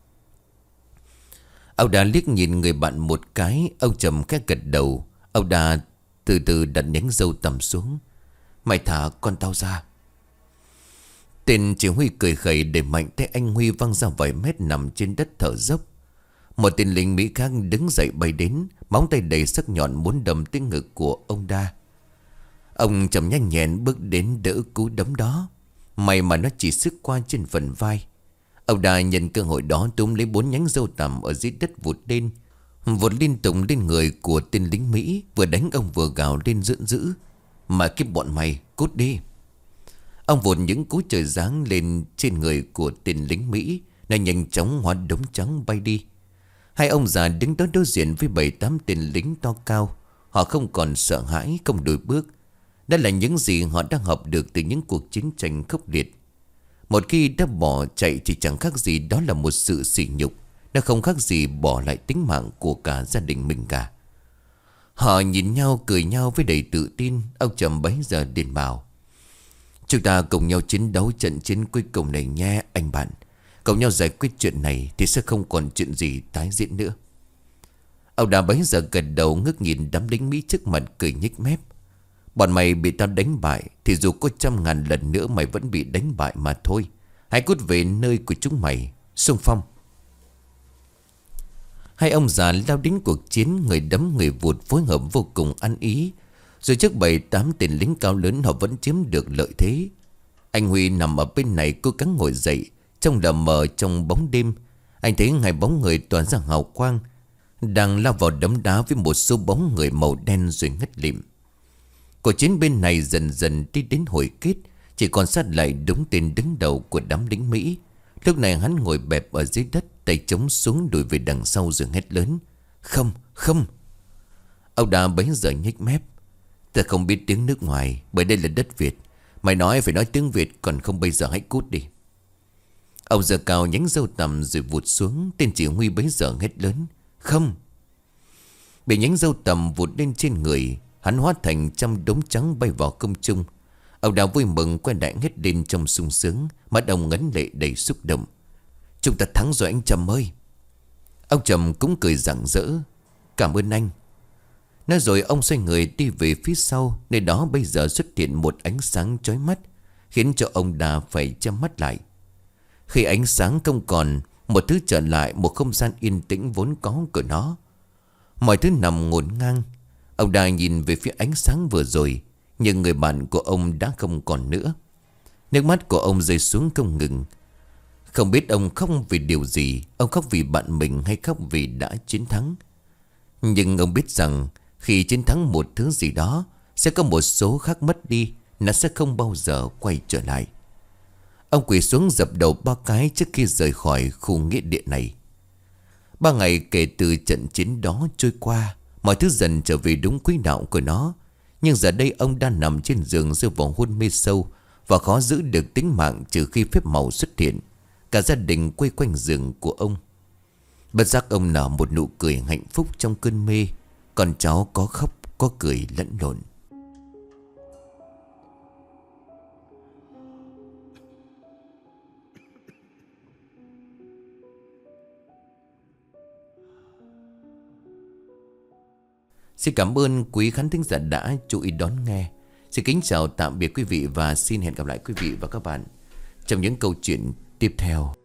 Ông Đa liếc nhìn người bạn một cái. Ông Trầm khẽ gật đầu. Ông Đa từ từ đặt nhánh dâu tằm xuống. Mày thả con tao ra. Tên chỉ huy cười khẩy để mạnh tay anh Huy văng ra vài mét nằm trên đất thở dốc. Một tên lính Mỹ khác đứng dậy bay đến, móng tay đầy sắc nhọn muốn đâm tới ngực của ông Đa. Ông Trầm nhanh nhẹn bước đến đỡ cú đấm đó. May mà nó chỉ sức qua trên phần vai. Ông Đa nhân cơ hội đó túm lấy bốn nhánh dâu tằm ở dưới đất vụt lên. Vụt liên tục lên người của tên lính Mỹ, vừa đánh ông vừa gào lên giận dữ. Mà kiếp bọn mày, cút đi. Ông vụt những cú trời giáng lên trên người của tên lính Mỹ. Nó nhanh chóng hóa đống trắng bay đi. Hai ông già đứng đó đối diện với bảy tám tên lính to cao. Họ không còn sợ hãi, không lùi bước. Đó là những gì họ đã học được từ những cuộc chiến tranh khốc liệt. Một khi đã bỏ chạy thì chẳng khác gì đó là một sự sỉ nhục. Nó không khác gì bỏ lại tính mạng của cả gia đình mình cả. Họ nhìn nhau cười nhau với đầy tự tin. Ông Trầm bấy giờ điền bảo. Chúng ta cùng nhau chiến đấu trận chiến cuối cùng này nhé anh bạn. Cùng nhau giải quyết chuyện này thì sẽ không còn chuyện gì tái diễn nữa. Ông đã bấy giờ gật đầu ngước nhìn đám lính Mỹ trước mặt cười nhếch mép. Bọn mày bị tao đánh bại thì dù có trăm ngàn lần nữa mày vẫn bị đánh bại mà thôi. Hãy cút về nơi của chúng mày. Xung phong. Hai ông già lao đến cuộc chiến, người đấm người vụt phối hợp vô cùng ăn ý. Rồi trước bảy tám tên lính cao lớn họ vẫn chiếm được lợi thế. Anh Huy nằm ở bên này cố gắng ngồi dậy. Trong lờ mờ trong bóng đêm, anh thấy hai bóng người tỏa ra hào quang đang lao vào đấm đá với một số bóng người màu đen rồi ngất lịm. Cuộc chiến bên này dần dần đi đến hồi kết. Chỉ còn sát lại đúng tên đứng đầu của đám lính Mỹ. Lúc này hắn ngồi bẹp ở dưới đất, tay chống xuống đuổi về đằng sau rồi hét lớn. Không, không. Ông Đa bấy giờ nhếch mép. Ta không biết tiếng nước ngoài, bởi đây là đất Việt. Mày nói phải nói tiếng Việt, còn không bây giờ hãy cút đi. Ông giơ cao nhánh dâu tằm rồi vụt xuống. Tên chỉ huy bấy giờ hét lớn. Không. Bị nhánh dâu tằm vụt lên trên người, hắn hóa thành trăm đốm trắng bay vào không trung. Ông Đào vui mừng quay lại hét lên trong sung sướng. Mắt ông ngấn lệ đầy xúc động. Chúng ta thắng rồi anh Trầm ơi. Ông Trầm cũng cười rạng rỡ. Cảm ơn anh. Nói rồi ông xoay người đi về phía sau. Nơi đó bây giờ xuất hiện một ánh sáng chói mắt, khiến cho ông Đà phải chăm mắt lại. Khi ánh sáng không còn, một thứ trở lại một không gian yên tĩnh vốn có của nó. Mọi thứ nằm ngổn ngang. Ông Đà nhìn về phía ánh sáng vừa rồi, nhưng người bạn của ông đã không còn nữa. Nước mắt của ông rơi xuống không ngừng. Không biết ông khóc vì điều gì. Ông khóc vì bạn mình hay khóc vì đã chiến thắng. Nhưng ông biết rằng khi chiến thắng một thứ gì đó, sẽ có một số khác mất đi. Nó sẽ không bao giờ quay trở lại. Ông quỳ xuống dập đầu ba cái trước khi rời khỏi khu nghĩa địa này. Ba ngày kể từ trận chiến đó trôi qua, mọi thứ dần trở về đúng quỹ đạo của nó. Nhưng giờ đây ông đang nằm trên giường rơi vào hôn mê sâu và khó giữ được tính mạng trừ khi phép màu xuất hiện. Cả gia đình quay quanh giường của ông. Bất giác ông nở một nụ cười hạnh phúc trong cơn mê. Con cháu có khóc có cười lẫn lộn. Xin cảm ơn quý khán thính giả đã chú ý đón nghe. Xin kính chào tạm biệt quý vị và xin hẹn gặp lại quý vị và các bạn trong những câu chuyện tiếp theo.